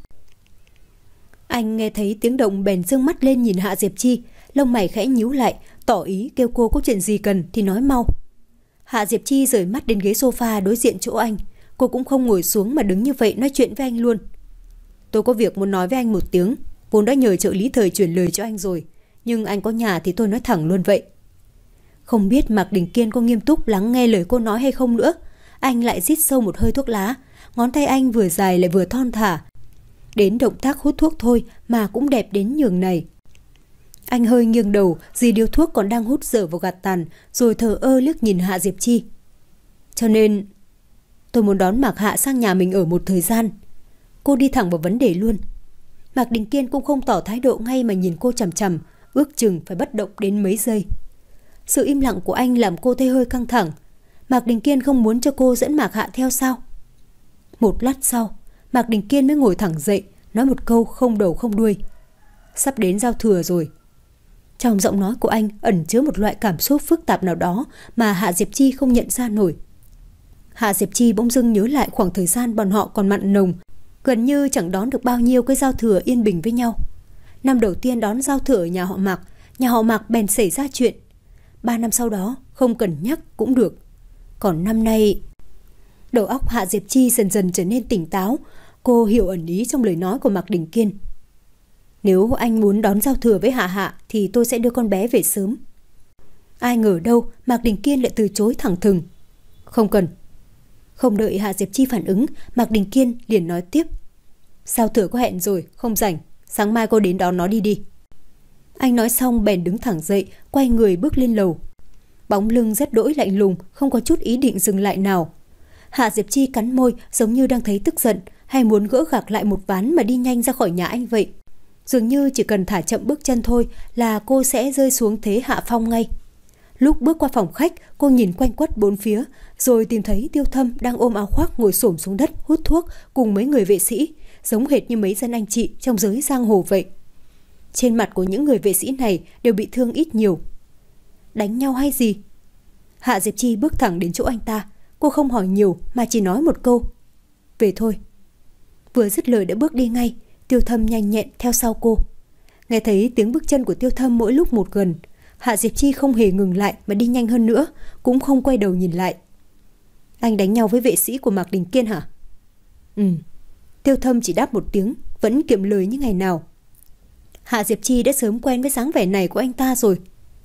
Anh nghe thấy tiếng động bèn dương mắt lên nhìn Hạ Diệp Chi, lông mày khẽ nhíu lại, tỏ ý kêu cô có chuyện gì cần thì nói mau. Hạ Diệp Chi rời mắt đến ghế sofa đối diện chỗ anh. Cô cũng không ngồi xuống mà đứng như vậy nói chuyện với anh luôn. Tôi có việc muốn nói với anh một tiếng, vốn đã nhờ trợ lý Thời chuyển lời cho anh rồi, nhưng anh có nhà thì tôi nói thẳng luôn vậy. Không biết Mạc Đình Kiên có nghiêm túc lắng nghe lời cô nói hay không nữa. Anh lại rít sâu một hơi thuốc lá, ngón tay anh vừa dài lại vừa thon thả. Đến động tác hút thuốc thôi mà cũng đẹp đến nhường này. Anh hơi nghiêng đầu, dì điếu thuốc còn đang hút dở vào gạt tàn, rồi thờ ơ liếc nhìn Hạ Diệp Chi. Cho nên tôi muốn đón Mạc Hạ sang nhà mình ở một thời gian. Cô đi thẳng vào vấn đề luôn. Mạc Đình Kiên cũng không tỏ thái độ ngay mà nhìn cô chằm chằm, ước chừng phải bất động đến mấy giây. Sự im lặng của anh làm cô thấy hơi căng thẳng. Mạc Đình Kiên không muốn cho cô dẫn Mạc Hạ theo sao? Một lát sau, Mạc Đình Kiên mới ngồi thẳng dậy, nói một câu không đầu không đuôi. Sắp đến giao thừa rồi. Trong giọng nói của anh ẩn chứa một loại cảm xúc phức tạp nào đó mà Hạ Diệp Chi không nhận ra nổi. Hạ Diệp Chi bỗng dưng nhớ lại khoảng thời gian bọn họ còn mặn nồng, gần như chẳng đón được bao nhiêu cái giao thừa yên bình với nhau. Năm đầu tiên đón giao thừa ở nhà họ Mạc, nhà họ Mạc bèn xảy ra chuyện. Ba năm sau đó không cần nhắc cũng được. Còn năm nay... Đầu óc Hạ Diệp Chi dần dần trở nên tỉnh táo. Cô hiểu ẩn ý trong lời nói của Mạc Đình Kiên. Nếu anh muốn đón giao thừa với Hạ Hạ thì tôi sẽ đưa con bé về sớm. Ai ngờ đâu Mạc Đình Kiên lại từ chối thẳng thừng. Không cần. Không đợi Hạ Diệp Chi phản ứng, Mạc Đình Kiên liền nói tiếp. Giao thừa có hẹn rồi, không rảnh. Sáng mai cô đến đón nó đi đi. Anh nói xong bèn đứng thẳng dậy, quay người bước lên lầu. Bóng lưng rất đỗi lạnh lùng, không có chút ý định dừng lại nào. Hạ Diệp Chi cắn môi giống như đang thấy tức giận, hay muốn gỡ gạc lại một ván mà đi nhanh ra khỏi nhà anh vậy. Dường như chỉ cần thả chậm bước chân thôi là cô sẽ rơi xuống thế hạ phong ngay. Lúc bước qua phòng khách, cô nhìn quanh quất bốn phía, rồi tìm thấy Tiêu Thâm đang ôm áo khoác ngồi xổm xuống đất hút thuốc cùng mấy người vệ sĩ, giống hệt như mấy dân anh chị trong giới giang hồ vậy. Trên mặt của những người vệ sĩ này đều bị thương ít nhiều. Đánh nhau hay gì? Hạ Diệp Chi bước thẳng đến chỗ anh ta. Cô không hỏi nhiều mà chỉ nói một câu. Về thôi. Vừa dứt lời đã bước đi ngay. Tiêu Thâm nhanh nhẹn theo sau cô. Nghe thấy tiếng bước chân của Tiêu Thâm mỗi lúc một gần, Hạ Diệp Chi không hề ngừng lại mà đi nhanh hơn nữa, cũng không quay đầu nhìn lại. Anh đánh nhau với vệ sĩ của Mạc Đình Kiên hả? Ừ. Tiêu Thâm chỉ đáp một tiếng, vẫn kiệm lời như ngày nào. Hạ Diệp Chi đã sớm quen với dáng vẻ này của anh ta rồi.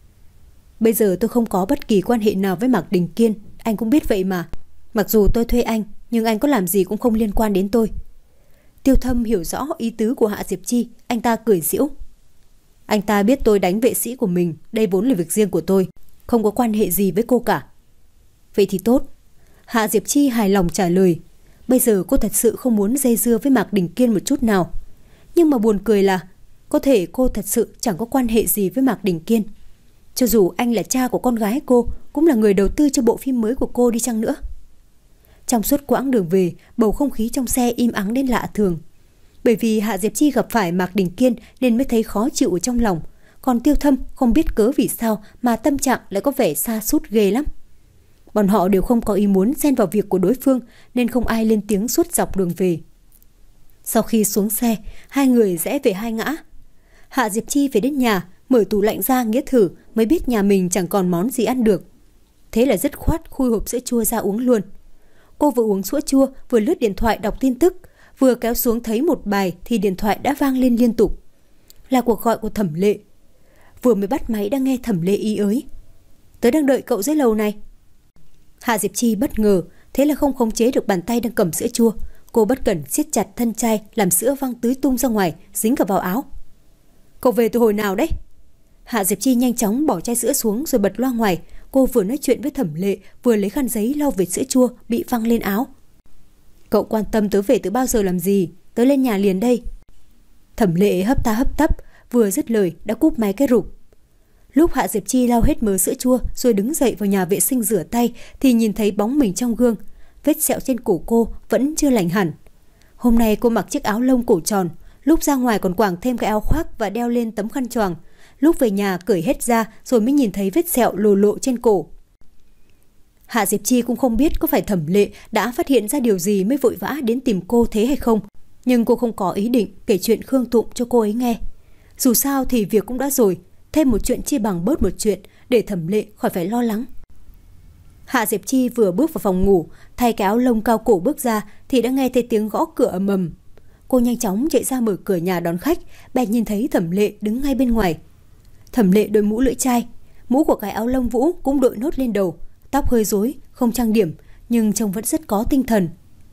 Bây giờ tôi không có bất kỳ quan hệ nào với Mạc Đình Kiên, anh cũng biết vậy mà. Mặc dù tôi thuê anh, nhưng anh có làm gì cũng không liên quan đến tôi. Tiêu Thâm hiểu rõ ý tứ của Hạ Diệp Chi, anh ta cười giễu. Anh ta biết tôi đánh vệ sĩ của mình, đây vốn là việc riêng của tôi, không có quan hệ gì với cô cả. Vậy thì tốt. Hạ Diệp Chi hài lòng trả lời. Bây giờ cô thật sự không muốn dây dưa với Mạc Đình Kiên một chút nào. Nhưng mà buồn cười là có thể cô thật sự chẳng có quan hệ gì với Mạc Đình Kiên. Cho dù anh là cha của con gái cô, cũng là người đầu tư cho bộ phim mới của cô đi chăng nữa. Trong suốt quãng đường về, bầu không khí trong xe im ắng đến lạ thường. Bởi vì Hạ Diệp Chi gặp phải Mạc Đình Kiên nên mới thấy khó chịu ở trong lòng. Còn Tiêu Thâm không biết cớ vì sao mà tâm trạng lại có vẻ sa sút ghê lắm. Bọn họ đều không có ý muốn xen vào việc của đối phương nên không ai lên tiếng suốt dọc đường về. Sau khi xuống xe, hai người rẽ về hai ngã. Hạ Diệp Chi về đến nhà, mở tủ lạnh ra nghĩa thử mới biết nhà mình chẳng còn món gì ăn được. Thế là dứt khoát khui hộp sữa chua ra uống luôn. Cô vừa uống sữa chua vừa lướt điện thoại đọc tin tức, vừa kéo xuống thấy một bài thì điện thoại đã vang lên liên tục. Là cuộc gọi của Thẩm Lệ. Vừa mới bắt máy đã nghe Thẩm Lệ ý ới. Tớ đang đợi cậu dưới lầu này. Hạ Diệp Chi bất ngờ, thế là không khống chế được bàn tay đang cầm sữa chua. Cô bất cẩn siết chặt thân chai làm sữa văng tưới tung ra ngoài, dính cả vào áo. Cậu về từ hồi nào đấy? Hạ Diệp Chi nhanh chóng bỏ chai sữa xuống rồi bật loa ngoài. Cô vừa nói chuyện với Thẩm Lệ, vừa lấy khăn giấy lau vệt sữa chua bị văng lên áo. Cậu quan tâm tớ về từ bao giờ làm gì? Tớ lên nhà liền đây. Thẩm Lệ hấp ta hấp tấp, vừa dứt lời đã cúp máy cái rụp. Lúc Hạ Diệp Chi lau hết mớ sữa chua rồi đứng dậy vào nhà vệ sinh rửa tay thì nhìn thấy bóng mình trong gương. Vết sẹo trên cổ cô vẫn chưa lành hẳn. Hôm nay cô mặc chiếc áo lông cổ tròn, lúc ra ngoài còn quàng thêm cái áo khoác và đeo lên tấm khăn choàng. Lúc về nhà cởi hết ra rồi mới nhìn thấy vết sẹo lồ lộ trên cổ. Hạ Diệp Chi cũng không biết có phải Thẩm Lệ đã phát hiện ra điều gì mới vội vã đến tìm cô thế hay không. Nhưng cô không có ý định kể chuyện Khương Tụng cho cô ấy nghe. Dù sao thì việc cũng đã rồi, thêm một chuyện chi bằng bớt một chuyện để Thẩm Lệ khỏi phải lo lắng. Hạ Diệp Chi vừa bước vào phòng ngủ, thay cái áo lông cao cổ bước ra thì đã nghe thấy tiếng gõ cửa ầm ầm. Cô nhanh chóng chạy ra mở cửa nhà đón khách, bèn nhìn thấy Thẩm Lệ đứng ngay bên ngoài. Thẩm Lệ đội mũ lưỡi chai, mũ của cái áo lông vũ cũng đội nốt lên đầu, tóc hơi rối, không trang điểm nhưng trông vẫn rất có tinh thần.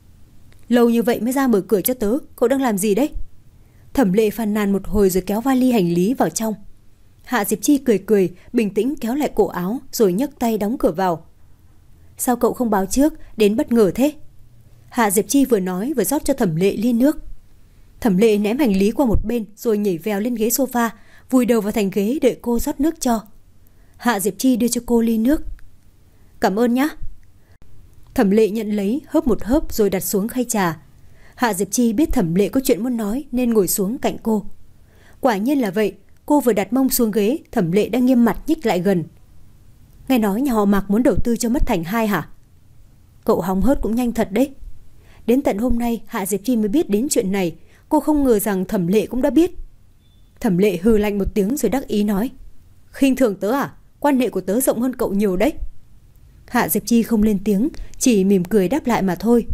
Lâu như vậy mới ra mở cửa cho tớ, cậu đang làm gì đấy? Thẩm Lệ phàn nàn một hồi rồi kéo vali hành lý vào trong. Hạ Diệp Chi cười cười, bình tĩnh kéo lại cổ áo rồi nhấc tay đóng cửa vào. Sao cậu không báo trước, đến bất ngờ thế? Hạ Diệp Chi vừa nói vừa rót cho Thẩm Lệ ly nước. Thẩm Lệ ném hành lý qua một bên rồi nhảy vèo lên ghế sofa, vùi đầu vào thành ghế đợi cô rót nước cho. Hạ Diệp Chi đưa cho cô ly nước. Cảm ơn nhá. Thẩm Lệ nhận lấy, hớp một hớp rồi đặt xuống khay trà. Hạ Diệp Chi biết Thẩm Lệ có chuyện muốn nói nên ngồi xuống cạnh cô. Quả nhiên là vậy, cô vừa đặt mông xuống ghế, Thẩm Lệ đã nghiêm mặt nhích lại gần. Nghe nói nhà họ Mạc muốn đầu tư cho Mất Thành hai hả? Cậu hóng hớt cũng nhanh thật đấy. Đến tận hôm nay Hạ Diệp Chi mới biết đến chuyện này. Cô không ngờ rằng Thẩm Lệ cũng đã biết. Thẩm Lệ hừ lạnh một tiếng rồi đắc ý nói. Khinh thường tớ à? Quan hệ của tớ rộng hơn cậu nhiều đấy. Hạ Diệp Chi không lên tiếng, chỉ mỉm cười đáp lại mà thôi.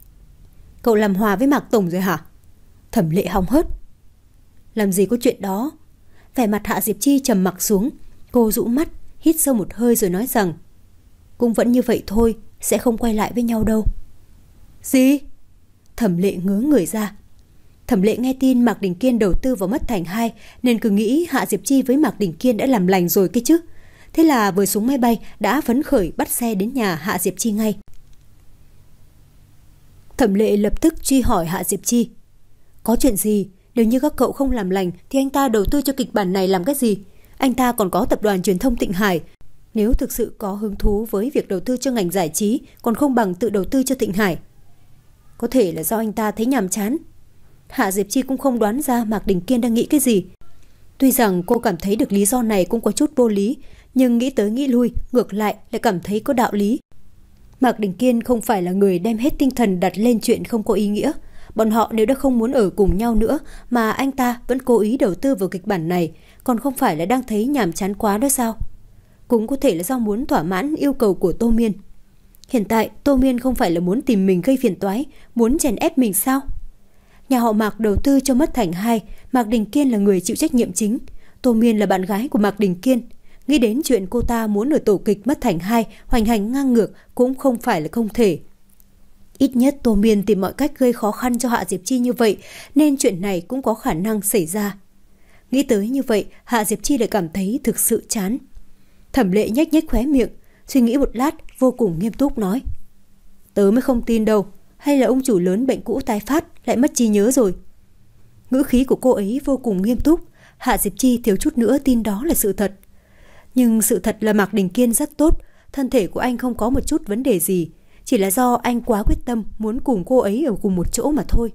Cậu làm hòa với Mạc Tổng rồi hả? Thẩm Lệ hóng hớt. Làm gì có chuyện đó. Vẻ mặt Hạ Diệp Chi trầm mặc xuống. Cô rũ mắt, hít sâu một hơi rồi nói rằng cũng vẫn như vậy thôi, sẽ không quay lại với nhau đâu. Gì? Thẩm Lệ ngớ người ra. Thẩm Lệ nghe tin Mạc Đình Kiên đầu tư vào Mất Thành hai nên cứ nghĩ Hạ Diệp Chi với Mạc Đình Kiên đã làm lành rồi kia chứ. Thế là vừa xuống máy bay đã phấn khởi bắt xe đến nhà Hạ Diệp Chi ngay. Thẩm Lệ lập tức truy hỏi Hạ Diệp Chi. Có chuyện gì? Nếu như các cậu không làm lành thì anh ta đầu tư cho kịch bản này làm cái gì? Anh ta còn có tập đoàn truyền thông Tịnh Hải. Nếu thực sự có hứng thú với việc đầu tư cho ngành giải trí, còn không bằng tự đầu tư cho Tịnh Hải. Có thể là do anh ta thấy nhàm chán. Hạ Diệp Chi cũng không đoán ra Mạc Đình Kiên đang nghĩ cái gì. Tuy rằng cô cảm thấy được lý do này cũng có chút vô lý, nhưng nghĩ tới nghĩ lui, ngược lại lại cảm thấy có đạo lý. Mạc Đình Kiên không phải là người đem hết tinh thần đặt lên chuyện không có ý nghĩa. Bọn họ nếu đã không muốn ở cùng nhau nữa mà anh ta vẫn cố ý đầu tư vào kịch bản này, còn không phải là đang thấy nhàm chán quá đó sao? Cũng có thể là do muốn thỏa mãn yêu cầu của Tô Miên. Hiện tại Tô Miên không phải là muốn tìm mình gây phiền toái, muốn chèn ép mình sao? Nhà họ Mạc đầu tư cho Mất Thành hai, Mạc Đình Kiên là người chịu trách nhiệm chính. Tô Miên là bạn gái của Mạc Đình Kiên. Nghĩ đến chuyện cô ta muốn ở tổ kịch Mất Thành hai hoành hành ngang ngược cũng không phải là không thể. Ít nhất Tô Miên tìm mọi cách gây khó khăn cho Hạ Diệp Chi như vậy, nên chuyện này cũng có khả năng xảy ra. Nghĩ tới như vậy, Hạ Diệp Chi lại cảm thấy thực sự chán. Thẩm Lệ nhếch nhếch khóe miệng, suy nghĩ một lát, vô cùng nghiêm túc nói: Tớ mới không tin đâu, hay là ông chủ lớn bệnh cũ tái phát, lại mất trí nhớ rồi. Ngữ khí của cô ấy vô cùng nghiêm túc, Hạ Diệp Chi thiếu chút nữa tin đó là sự thật. Nhưng sự thật là Mạc Đình Kiên rất tốt, thân thể của anh không có một chút vấn đề gì, chỉ là do anh quá quyết tâm muốn cùng cô ấy ở cùng một chỗ mà thôi.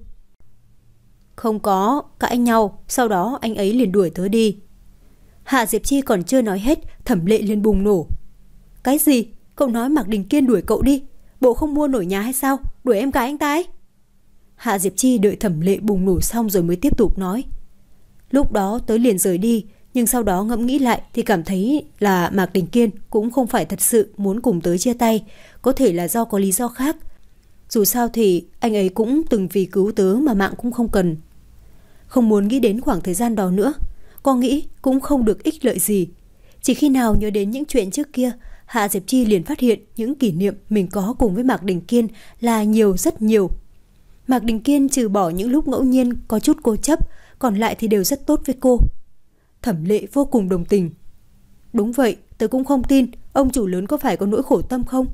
Không có, cãi nhau, sau đó anh ấy liền đuổi tớ đi. Hạ Diệp Chi còn chưa nói hết, Thẩm Lệ liền bùng nổ. Cái gì? Cậu nói Mạc Đình Kiên đuổi cậu đi? Bộ không mua nổi nhà hay sao? Đuổi em gái anh ta ấy? Hạ Diệp Chi đợi Thẩm Lệ bùng nổ xong rồi mới tiếp tục nói. Lúc đó tớ liền rời đi, nhưng sau đó ngẫm nghĩ lại thì cảm thấy là Mạc Đình Kiên cũng không phải thật sự muốn cùng tớ chia tay, có thể là do có lý do khác. Dù sao thì anh ấy cũng từng vì cứu tớ mà mạng cũng không cần. Không muốn nghĩ đến khoảng thời gian đó nữa, có nghĩ cũng không được ích lợi gì. Chỉ khi nào nhớ đến những chuyện trước kia, Hạ Diệp Chi liền phát hiện những kỷ niệm mình có cùng với Mạc Đình Kiên là nhiều, rất nhiều. Mạc Đình Kiên trừ bỏ những lúc ngẫu nhiên có chút cố chấp, còn lại thì đều rất tốt với cô. Thẩm Lệ vô cùng đồng tình. Đúng vậy, tớ cũng không tin ông chủ lớn có phải có nỗi khổ tâm không?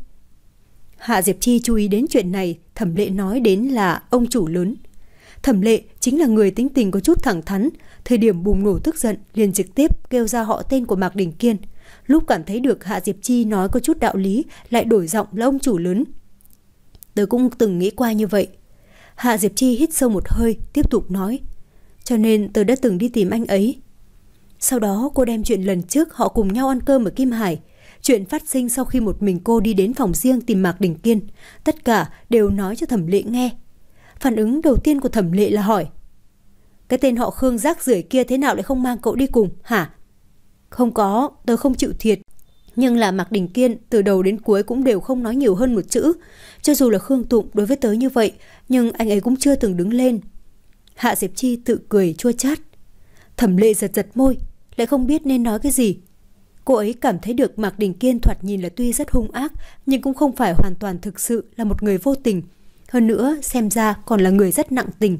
Hạ Diệp Chi chú ý đến chuyện này, Thẩm Lệ nói đến là ông chủ lớn. Thẩm Lệ chính là người tính tình có chút thẳng thắn, thời điểm bùng nổ tức giận liền trực tiếp kêu ra họ tên của Mạc Đình Kiên. Lúc cảm thấy được Hạ Diệp Chi nói có chút đạo lý, lại đổi giọng là ông chủ lớn. Tớ cũng từng nghĩ qua như vậy. Hạ Diệp Chi hít sâu một hơi, tiếp tục nói. Cho nên tớ đã từng đi tìm anh ấy. Sau đó cô đem chuyện lần trước họ cùng nhau ăn cơm ở Kim Hải, chuyện phát sinh sau khi một mình cô đi đến phòng riêng tìm Mạc Đình Kiên, tất cả đều nói cho Thẩm Lệ nghe. Phản ứng đầu tiên của Thẩm Lệ là hỏi: Cái tên họ Khương rác rưởi kia thế nào lại không mang cậu đi cùng, hả? Không có, tớ không chịu thiệt. Nhưng là Mạc Đình Kiên từ đầu đến cuối cũng đều không nói nhiều hơn một chữ. Cho dù là Khương Tụng đối với tớ như vậy, nhưng anh ấy cũng chưa từng đứng lên. Hạ Diệp Chi tự cười chua chát. Thẩm Lệ giật giật môi, lại không biết nên nói cái gì. Cô ấy cảm thấy được Mạc Đình Kiên thoạt nhìn là tuy rất hung ác, nhưng cũng không phải hoàn toàn thực sự là một người vô tình. Hơn nữa xem ra còn là người rất nặng tình.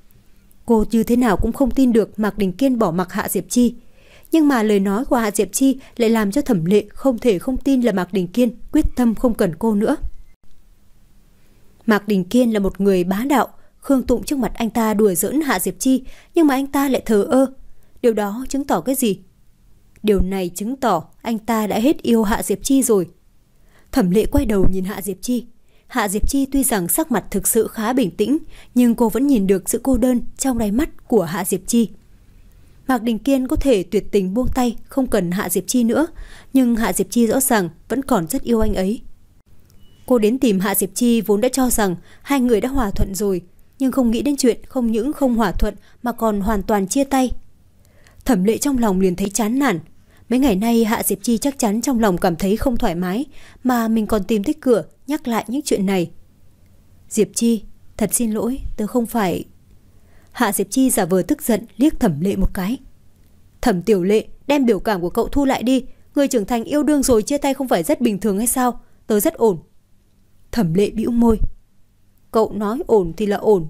Cô như thế nào cũng không tin được Mạc Đình Kiên bỏ mặc Hạ Diệp Chi. Nhưng mà lời nói của Hạ Diệp Chi lại làm cho Thẩm Lệ không thể không tin là Mạc Đình Kiên quyết tâm không cần cô nữa. Mạc Đình Kiên là một người bá đạo. Khương Tụng trước mặt anh ta đùa giỡn Hạ Diệp Chi, nhưng mà anh ta lại thờ ơ. Điều đó chứng tỏ cái gì? Điều này chứng tỏ anh ta đã hết yêu Hạ Diệp Chi rồi. Thẩm Lệ quay đầu nhìn Hạ Diệp Chi. Hạ Diệp Chi tuy rằng sắc mặt thực sự khá bình tĩnh, nhưng cô vẫn nhìn được sự cô đơn trong đáy mắt của Hạ Diệp Chi. Mạc Đình Kiên có thể tuyệt tình buông tay, không cần Hạ Diệp Chi nữa, nhưng Hạ Diệp Chi rõ ràng vẫn còn rất yêu anh ấy. Cô đến tìm Hạ Diệp Chi vốn đã cho rằng hai người đã hòa thuận rồi, nhưng không nghĩ đến chuyện không những không hòa thuận mà còn hoàn toàn chia tay. Thẩm Lệ trong lòng liền thấy chán nản. Mấy ngày nay Hạ Diệp Chi chắc chắn trong lòng cảm thấy không thoải mái, mà mình còn tìm tới cửa nhắc lại những chuyện này. Diệp Chi, thật xin lỗi, tớ không phải... Hạ Diệp Chi giả vờ tức giận liếc Thẩm Lệ một cái. Thẩm Tiểu Lệ, đem biểu cảm của cậu thu lại đi. Người trưởng thành yêu đương rồi chia tay không phải rất bình thường hay sao? Tớ rất ổn. Thẩm Lệ bĩu môi. Cậu nói ổn thì là ổn.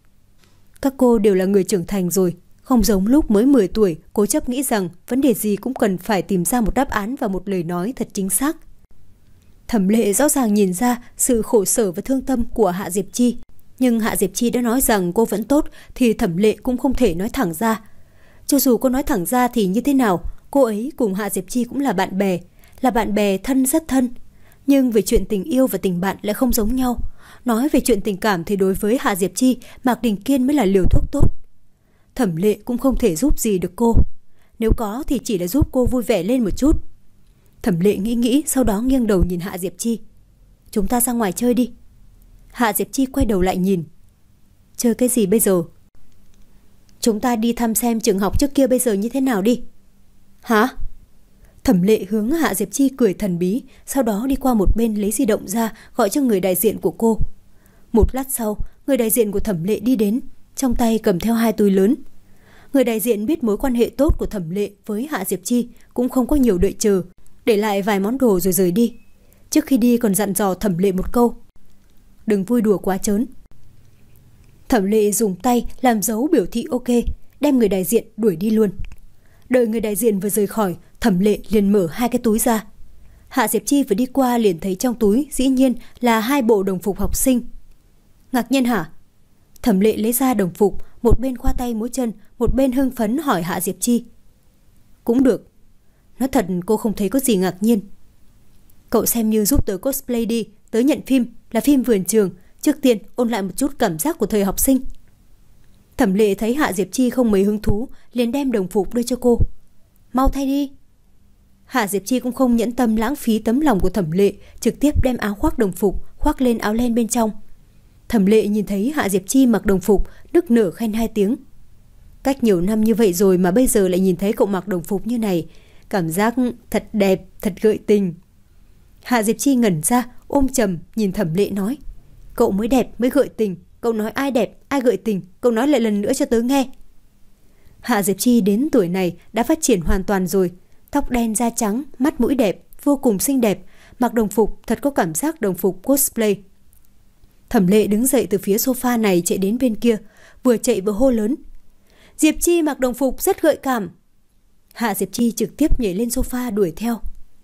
Các cô đều là người trưởng thành rồi, không giống lúc mới mười tuổi cố chấp nghĩ rằng vấn đề gì cũng cần phải tìm ra một đáp án và một lời nói thật chính xác. Thẩm Lệ rõ ràng nhìn ra sự khổ sở và thương tâm của Hạ Diệp Chi, nhưng Hạ Diệp Chi đã nói rằng cô vẫn tốt thì Thẩm Lệ cũng không thể nói thẳng ra. Cho dù cô nói thẳng ra thì như thế nào, cô ấy cùng Hạ Diệp Chi cũng là bạn bè, là bạn bè thân rất thân. Nhưng về chuyện tình yêu và tình bạn lại không giống nhau. Nói về chuyện tình cảm thì đối với Hạ Diệp Chi, Mạc Đình Kiên mới là liều thuốc tốt. Thẩm Lệ cũng không thể giúp gì được cô. Nếu có thì chỉ là giúp cô vui vẻ lên một chút. Thẩm Lệ nghĩ nghĩ, sau đó nghiêng đầu nhìn Hạ Diệp Chi. Chúng ta ra ngoài chơi đi. Hạ Diệp Chi quay đầu lại nhìn. Chơi cái gì bây giờ? Chúng ta đi thăm xem trường học trước kia bây giờ như thế nào đi. Hả? Thẩm Lệ hướng Hạ Diệp Chi cười thần bí, sau đó đi qua một bên lấy di động ra gọi cho người đại diện của cô. Một lát sau, người đại diện của Thẩm Lệ đi đến. trong tay cầm theo hai túi lớn. Người đại diện biết mối quan hệ tốt của Thẩm Lệ với Hạ Diệp Chi cũng không có nhiều đợi chờ, để lại vài món đồ rồi rời đi. Trước khi đi còn dặn dò Thẩm Lệ một câu: đừng vui đùa quá trớn. Thẩm Lệ dùng tay làm dấu biểu thị ok, đem người đại diện đuổi đi luôn. Đợi người đại diện vừa rời khỏi, Thẩm Lệ liền mở hai cái túi ra. Hạ Diệp Chi vừa đi qua liền thấy trong túi dĩ nhiên là hai bộ đồng phục học sinh. Ngạc nhiên hả? Thẩm Lệ lấy ra đồng phục, một bên khoa tay múa chân, một bên hưng phấn hỏi Hạ Diệp Chi. Cũng được. Nói thật cô không thấy có gì ngạc nhiên. Cậu xem như giúp tớ cosplay đi, tớ nhận phim là phim vườn trường, trước tiên ôn lại một chút cảm giác của thời học sinh. Thẩm Lệ thấy Hạ Diệp Chi không mấy hứng thú, liền đem đồng phục đưa cho cô. Mau thay đi. Hạ Diệp Chi cũng không nhẫn tâm lãng phí tấm lòng của Thẩm Lệ, trực tiếp đem áo khoác đồng phục khoác lên áo len bên trong. Thẩm Lệ nhìn thấy Hạ Diệp Chi mặc đồng phục, nức nở khen hai tiếng. Cách nhiều năm như vậy rồi mà bây giờ lại nhìn thấy cậu mặc đồng phục như này, cảm giác thật đẹp, thật gợi tình. Hạ Diệp Chi ngẩn ra, ôm chầm nhìn Thẩm Lệ nói: cậu mới đẹp mới gợi tình, cậu nói ai đẹp, ai gợi tình, cậu nói lại lần nữa cho tớ nghe. Hạ Diệp Chi đến tuổi này đã phát triển hoàn toàn rồi, tóc đen da trắng, mắt mũi đẹp, vô cùng xinh đẹp, mặc đồng phục thật có cảm giác đồng phục cosplay. Thẩm Lệ đứng dậy từ phía sofa này chạy đến bên kia, vừa chạy vừa hô lớn: Diệp Chi mặc đồng phục rất gợi cảm. Hạ Diệp Chi trực tiếp nhảy lên sofa đuổi theo.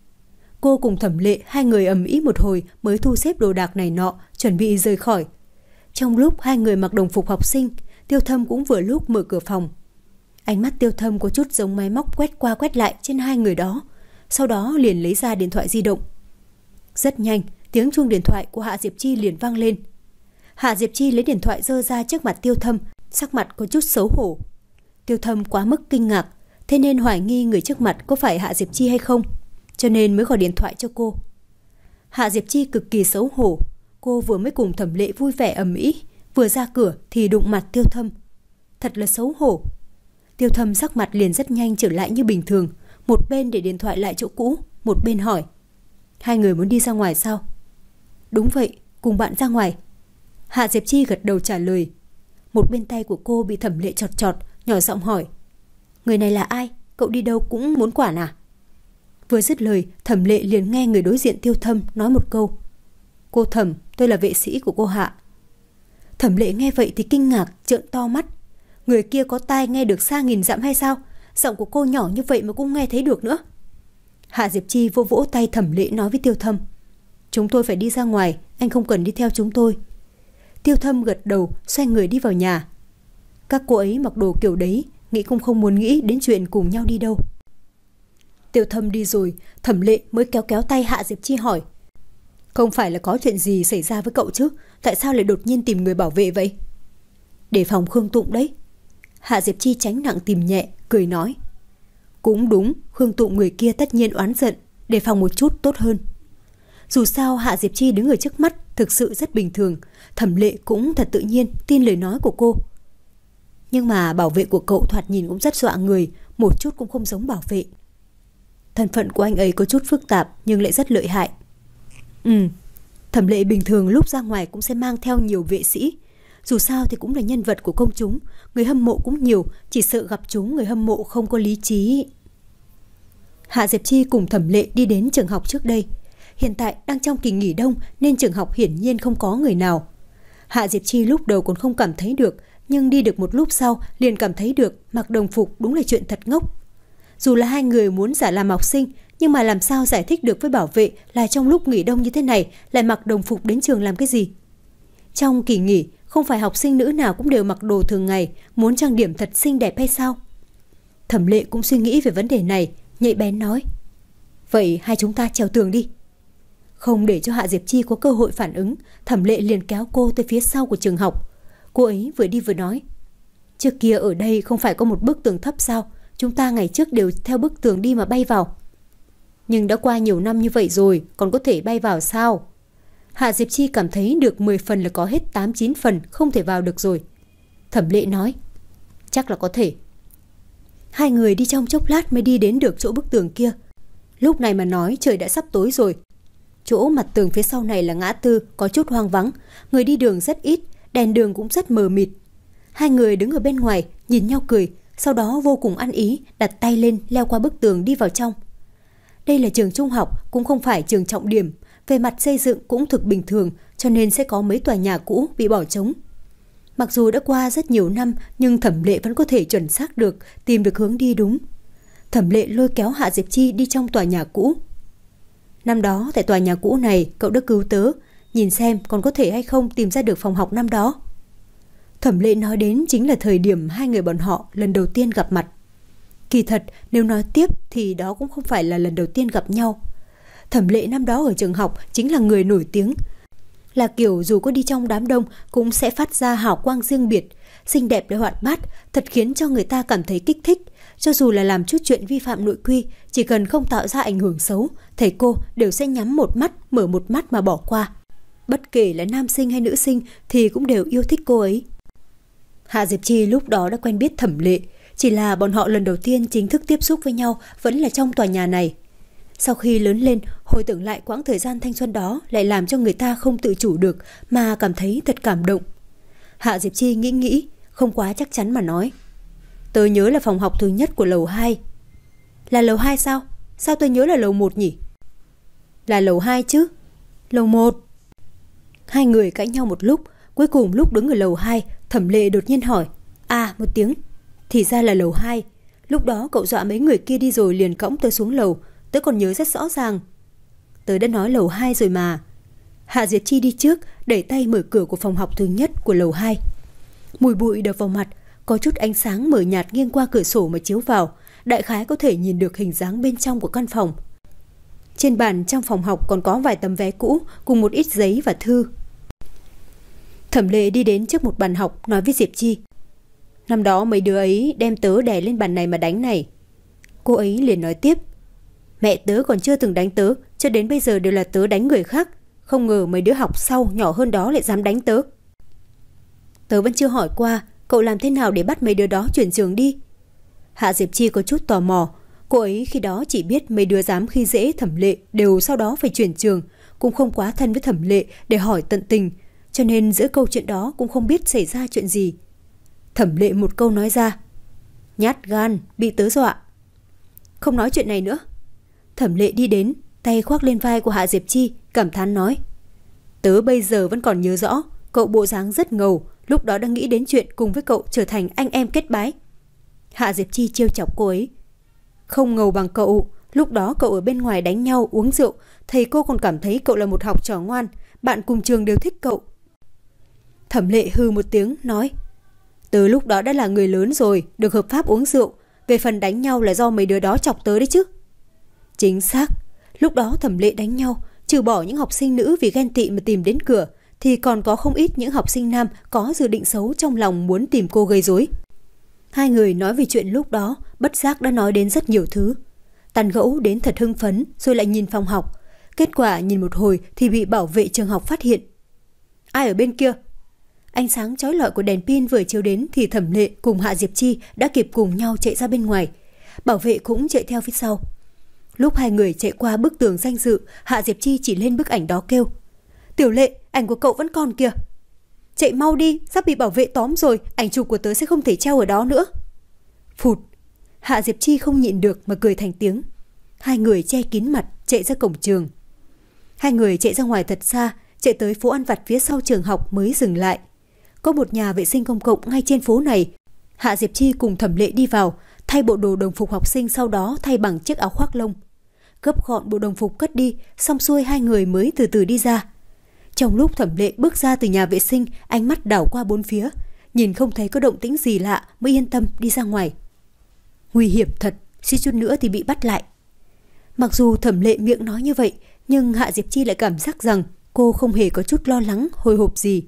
Cô cùng Thẩm Lệ hai người ầm ĩ một hồi mới thu xếp đồ đạc này nọ, chuẩn bị rời khỏi. Trong lúc hai người mặc đồng phục học sinh, Tiêu Thâm cũng vừa lúc mở cửa phòng. Ánh mắt Tiêu Thâm có chút giống máy móc quét qua quét lại trên hai người đó, sau đó liền lấy ra điện thoại di động. Rất nhanh, tiếng chuông điện thoại của Hạ Diệp Chi liền vang lên. Hạ Diệp Chi lấy điện thoại giơ ra trước mặt Tiêu Thâm, sắc mặt có chút xấu hổ. Tiêu Thâm quá mức kinh ngạc, thế nên hoài nghi người trước mặt có phải Hạ Diệp Chi hay không, cho nên mới gọi điện thoại cho cô. Hạ Diệp Chi cực kỳ xấu hổ, cô vừa mới cùng Thẩm Lệ vui vẻ ầm ĩ, vừa ra cửa thì đụng mặt Tiêu Thâm. Thật là xấu hổ. Tiêu Thâm sắc mặt liền rất nhanh trở lại như bình thường, một bên để điện thoại lại chỗ cũ, một bên hỏi: hai người muốn đi ra ngoài sao? Đúng vậy, cùng bạn ra ngoài. Hạ Diệp Chi gật đầu trả lời. Một bên tay của cô bị Thẩm Lệ chọt chọt, nhỏ giọng hỏi: người này là ai? Cậu đi đâu cũng muốn quản à? Vừa dứt lời, Thẩm Lệ liền nghe người đối diện Tiêu Thâm nói một câu: cô Thẩm, tôi là vệ sĩ của cô Hạ. Thẩm Lệ nghe vậy thì kinh ngạc, trợn to mắt. Người kia có tai nghe được xa nghìn dặm hay sao? Giọng của cô nhỏ như vậy mà cũng nghe thấy được nữa. Hạ Diệp Chi vỗ vỗ tay Thẩm Lệ nói với Tiêu Thâm: chúng tôi phải đi ra ngoài, anh không cần đi theo chúng tôi. Tiêu Thâm gật đầu, xoay người đi vào nhà. Các cô ấy mặc đồ kiểu đấy, nghĩ cũng không muốn nghĩ đến chuyện cùng nhau đi đâu. Tiêu Thâm đi rồi, Thẩm Lệ mới kéo kéo tay Hạ Diệp Chi hỏi: không phải là có chuyện gì xảy ra với cậu chứ? Tại sao lại đột nhiên tìm người bảo vệ vậy? Để phòng Khương Tụng đấy. Hạ Diệp Chi tránh nặng tìm nhẹ, cười nói: cũng đúng, Khương Tụng người kia tất nhiên oán giận, để phòng một chút tốt hơn. Dù sao Hạ Diệp Chi đứng ở trước mắt thực sự rất bình thường, Thẩm Lệ cũng thật tự nhiên tin lời nói của cô. Nhưng mà bảo vệ của cậu thoạt nhìn cũng rất dọa người, một chút cũng không giống bảo vệ. Thân phận của anh ấy có chút phức tạp nhưng lại rất lợi hại. Ừ, Thẩm Lệ bình thường lúc ra ngoài cũng sẽ mang theo nhiều vệ sĩ. Dù sao thì cũng là nhân vật của công chúng, người hâm mộ cũng nhiều, chỉ sợ gặp chúng người hâm mộ không có lý trí. Hạ Diệp Chi cùng Thẩm Lệ đi đến trường học trước đây. Hiện tại đang trong kỳ nghỉ đông nên trường học hiển nhiên không có người nào. Hạ Diệp Chi lúc đầu còn không cảm thấy được, nhưng đi được một lúc sau liền cảm thấy được mặc đồng phục đúng là chuyện thật ngốc. Dù là hai người muốn giả làm học sinh, nhưng mà làm sao giải thích được với bảo vệ là trong lúc nghỉ đông như thế này lại mặc đồng phục đến trường làm cái gì? Trong kỳ nghỉ, không phải học sinh nữ nào cũng đều mặc đồ thường ngày, muốn trang điểm thật xinh đẹp hay sao? Thẩm Lệ cũng suy nghĩ về vấn đề này, nhạy bén nói: vậy hai chúng ta trèo tường đi. Không để cho Hạ Diệp Chi có cơ hội phản ứng, Thẩm Lệ liền kéo cô tới phía sau của trường học. Cô ấy vừa đi vừa nói: trước kia ở đây không phải có một bức tường thấp sao? Chúng ta ngày trước đều theo bức tường đi mà bay vào. Nhưng đã qua nhiều năm như vậy rồi, còn có thể bay vào sao? Hạ Diệp Chi cảm thấy được mười phần là có hết tám chín phần không thể vào được rồi. Thẩm Lệ nói: chắc là có thể. Hai người đi trong chốc lát mới đi đến được chỗ bức tường kia. Lúc này mà nói trời đã sắp tối rồi. Chỗ mặt tường phía sau này là ngã tư, có chút hoang vắng, người đi đường rất ít, đèn đường cũng rất mờ mịt. Hai người đứng ở bên ngoài, nhìn nhau cười, sau đó vô cùng ăn ý, đặt tay lên leo qua bức tường đi vào trong. Đây là trường trung học, cũng không phải trường trọng điểm, về mặt xây dựng cũng thực bình thường, cho nên sẽ có mấy tòa nhà cũ bị bỏ trống. Mặc dù đã qua rất nhiều năm, nhưng Thẩm Lệ vẫn có thể chuẩn xác được, tìm được hướng đi đúng. Thẩm Lệ lôi kéo Hạ Diệp Chi đi trong tòa nhà cũ. Năm đó tại tòa nhà cũ này cậu đã cứu tớ, nhìn xem còn có thể hay không tìm ra được phòng học năm đó. Thẩm Lệ nói đến chính là thời điểm hai người bọn họ lần đầu tiên gặp mặt. Kỳ thật nếu nói tiếp thì đó cũng không phải là lần đầu tiên gặp nhau. Thẩm Lệ năm đó ở trường học chính là người nổi tiếng, là kiểu dù có đi trong đám đông cũng sẽ phát ra hào quang riêng biệt, xinh đẹp lại hoạt bát, thật khiến cho người ta cảm thấy kích thích. Cho dù là làm chút chuyện vi phạm nội quy, chỉ cần không tạo ra ảnh hưởng xấu, thầy cô đều sẽ nhắm một mắt, mở một mắt mà bỏ qua. Bất kể là nam sinh hay nữ sinh thì cũng đều yêu thích cô ấy. Hạ Diệp Chi lúc đó đã quen biết Thẩm Lệ, chỉ là bọn họ lần đầu tiên chính thức tiếp xúc với nhau vẫn là trong tòa nhà này. Sau khi lớn lên, hồi tưởng lại quãng thời gian thanh xuân đó lại làm cho người ta không tự chủ được mà cảm thấy thật cảm động. Hạ Diệp Chi nghĩ nghĩ, không quá chắc chắn mà nói: "Tớ nhớ là phòng học thứ nhất của lầu hai." "Là lầu hai sao? Sao tôi nhớ là lầu một nhỉ?" "Là lầu hai chứ." "Lầu một." Hai người cãi nhau một lúc, cuối cùng lúc đứng ở lầu hai, Thẩm Lệ đột nhiên hỏi: "À," một tiếng. "Thì ra là lầu hai. Lúc đó cậu dọa mấy người kia đi rồi liền cõng tớ xuống lầu, tớ còn nhớ rất rõ ràng." "Tớ đã nói lầu hai rồi mà." Hạ Diệp Chi đi trước, đẩy tay mở cửa của phòng học thứ nhất của lầu hai. Mùi bụi đập vào mặt, có chút ánh sáng mờ nhạt nghiêng qua cửa sổ mà chiếu vào, đại khái có thể nhìn được hình dáng bên trong của căn phòng. Trên bàn trong phòng học còn có vài tấm vé cũ cùng một ít giấy và thư. Thẩm Lệ đi đến trước một bàn học, nói với Diệp Chi: "Năm đó mấy đứa ấy đem tớ đè lên bàn này mà đánh này." Cô ấy liền nói tiếp: "Mẹ tớ còn chưa từng đánh tớ, cho đến bây giờ đều là tớ đánh người khác. Không ngờ mấy đứa học sau nhỏ hơn đó lại dám đánh tớ." "Tớ vẫn chưa hỏi qua, cậu làm thế nào để bắt mấy đứa đó chuyển trường đi?" Hạ Diệp Chi có chút tò mò. Cô ấy khi đó chỉ biết mấy đứa dám khi dễ Thẩm Lệ đều sau đó phải chuyển trường, cũng không quá thân với Thẩm Lệ để hỏi tận tình, cho nên giữa câu chuyện đó cũng không biết xảy ra chuyện gì. Thẩm Lệ một câu nói ra: "Nhát gan, bị tớ dọa." "Không nói chuyện này nữa." Thẩm Lệ đi đến, tay khoác lên vai của Hạ Diệp Chi, cảm thán nói: "Tớ bây giờ vẫn còn nhớ rõ, cậu bộ dáng rất ngầu, lúc đó đang nghĩ đến chuyện cùng với cậu trở thành anh em kết bái." Hạ Diệp Chi trêu chọc cô ấy: "Không ngầu bằng cậu, lúc đó cậu ở bên ngoài đánh nhau uống rượu, thầy cô còn cảm thấy cậu là một học trò ngoan, bạn cùng trường đều thích cậu." Thẩm Lệ hừ một tiếng nói: "Tớ lúc đó đã là người lớn rồi, được hợp pháp uống rượu, về phần đánh nhau là do mấy đứa đó chọc tớ đấy chứ." Chính xác, lúc đó Thẩm Lệ đánh nhau, trừ bỏ những học sinh nữ vì ghen tị mà tìm đến cửa, thì còn có không ít những học sinh nam có dự định xấu trong lòng muốn tìm cô gây rối. Hai người nói về chuyện lúc đó, bất giác đã nói đến rất nhiều thứ. Tàn gẫu đến thật hưng phấn, rồi lại nhìn phòng học. Kết quả nhìn một hồi thì bị bảo vệ trường học phát hiện. "Ai ở bên kia?" Ánh sáng chói lọi của đèn pin vừa chiếu đến thì Thẩm Lệ cùng Hạ Diệp Chi đã kịp cùng nhau chạy ra bên ngoài. Bảo vệ cũng chạy theo phía sau. Lúc hai người chạy qua bức tường danh dự, Hạ Diệp Chi chỉ lên bức ảnh đó kêu: "Tiểu Lệ, ảnh của cậu vẫn còn kìa." "Chạy mau đi, sắp bị bảo vệ tóm rồi, ảnh chụp của tớ sẽ không thể treo ở đó nữa." Phụt, Hạ Diệp Chi không nhịn được mà cười thành tiếng. Hai người che kín mặt chạy ra cổng trường. Hai người chạy ra ngoài thật xa, chạy tới phố ăn vặt phía sau trường học mới dừng lại. Có một nhà vệ sinh công cộng ngay trên phố này. Hạ Diệp Chi cùng Thẩm Lệ đi vào, thay bộ đồ đồng phục học sinh, sau đó thay bằng chiếc áo khoác lông. Gấp gọn bộ đồng phục cất đi, xong xuôi hai người mới từ từ đi ra. Trong lúc Thẩm Lệ bước ra từ nhà vệ sinh, ánh mắt đảo qua bốn phía, nhìn không thấy có động tĩnh gì lạ mới yên tâm đi ra ngoài. Nguy hiểm thật, suýt chút nữa thì bị bắt lại. Mặc dù Thẩm Lệ miệng nói như vậy, nhưng Hạ Diệp Chi lại cảm giác rằng cô không hề có chút lo lắng, hồi hộp gì.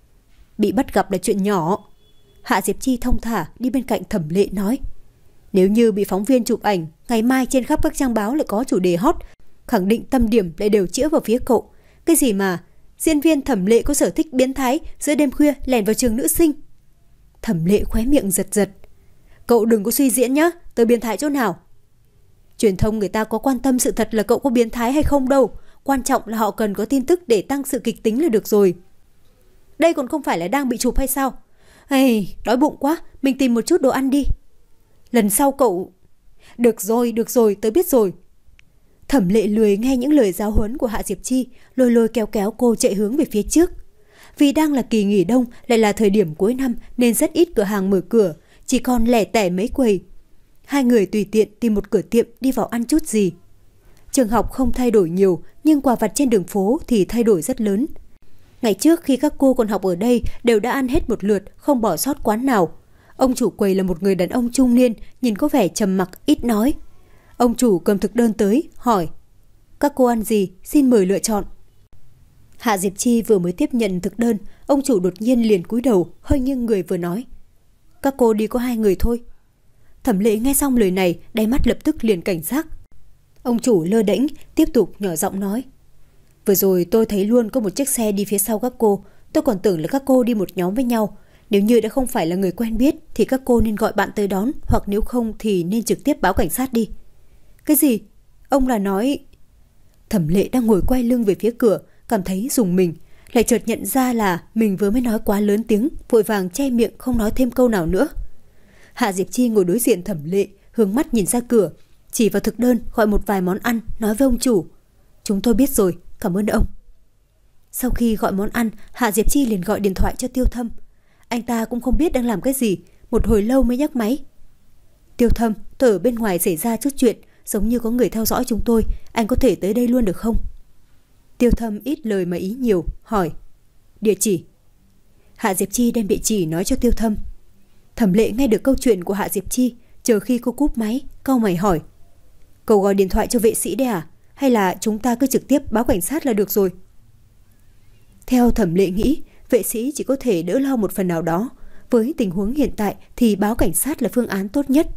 Bị bắt gặp là chuyện nhỏ. Hạ Diệp Chi thong thả đi bên cạnh Thẩm Lệ nói: "Nếu như bị phóng viên chụp ảnh, ngày mai trên khắp các trang báo lại có chủ đề hot, khẳng định tâm điểm lại đều chĩa vào phía cậu. Cái gì mà diễn viên Thẩm Lệ có sở thích biến thái, giữa đêm khuya lẻn vào trường nữ sinh." Thẩm Lệ khóe miệng giật giật: "Cậu đừng có suy diễn nhá, tớ biến thái chỗ nào?" "Truyền thông người ta có quan tâm sự thật là cậu có biến thái hay không đâu, quan trọng là họ cần có tin tức để tăng sự kịch tính là được rồi." "Đây còn không phải là đang bị chụp hay sao? Ây, đói bụng quá, mình tìm một chút đồ ăn đi. Lần sau cậu... Được rồi, được rồi, tớ biết rồi. Thẩm Lệ lười nghe những lời giáo huấn của Hạ Diệp Chi, lôi lôi kéo kéo cô chạy hướng về phía trước. Vì đang là kỳ nghỉ đông, lại là thời điểm cuối năm nên rất ít cửa hàng mở cửa, chỉ còn lẻ tẻ mấy quầy. Hai người tùy tiện tìm một cửa tiệm đi vào ăn chút gì. Trường học không thay đổi nhiều, nhưng quà vặt trên đường phố thì thay đổi rất lớn. Ngày trước khi các cô còn học ở đây đều đã ăn hết một lượt, không bỏ sót quán nào. Ông chủ quầy là một người đàn ông trung niên, nhìn có vẻ trầm mặc ít nói. Ông chủ cầm thực đơn tới, hỏi: các cô ăn gì, xin mời lựa chọn. Hạ Diệp Chi vừa mới tiếp nhận thực đơn, ông chủ đột nhiên liền cúi đầu, hơi nghiêng người vừa nói: các cô đi có hai người thôi. Thẩm Lệ nghe xong lời này, đáy mắt lập tức liền cảnh giác. Ông chủ lơ đễnh, tiếp tục nhỏ giọng nói: vừa rồi tôi thấy luôn có một chiếc xe đi phía sau các cô, tôi còn tưởng là các cô đi một nhóm với nhau. Nếu như đã không phải là người quen biết thì các cô nên gọi bạn tới đón, hoặc nếu không thì nên trực tiếp báo cảnh sát đi. Cái gì? Ông là nói... Thẩm Lệ đang ngồi quay lưng về phía cửa, cảm thấy rùng mình, lại chợt nhận ra là mình vừa mới nói quá lớn tiếng, vội vàng che miệng không nói thêm câu nào nữa. Hạ Diệp Chi ngồi đối diện Thẩm Lệ, hướng mắt nhìn ra cửa, chỉ vào thực đơn gọi một vài món ăn, nói với ông chủ: chúng tôi biết rồi, cảm ơn ông. Sau khi gọi món ăn, Hạ Diệp Chi liền gọi điện thoại cho Tiêu Thâm. Anh ta cũng không biết đang làm cái gì, một hồi lâu mới nhấc máy. Tiêu Thâm, tôi ở bên ngoài xảy ra chút chuyện, giống như có người theo dõi chúng tôi, anh có thể tới đây luôn được không? Tiêu Thâm ít lời mà ý nhiều, hỏi: địa chỉ? Hạ Diệp Chi đem địa chỉ nói cho Tiêu Thâm. Thẩm Lệ nghe được câu chuyện của Hạ Diệp Chi, chờ khi cô cúp máy, cau mày hỏi: cậu gọi điện thoại cho vệ sĩ đấy à? Hay là chúng ta cứ trực tiếp báo cảnh sát là được rồi? Theo Thẩm Lệ nghĩ, vệ sĩ chỉ có thể đỡ lo một phần nào đó. Với tình huống hiện tại thì báo cảnh sát là phương án tốt nhất.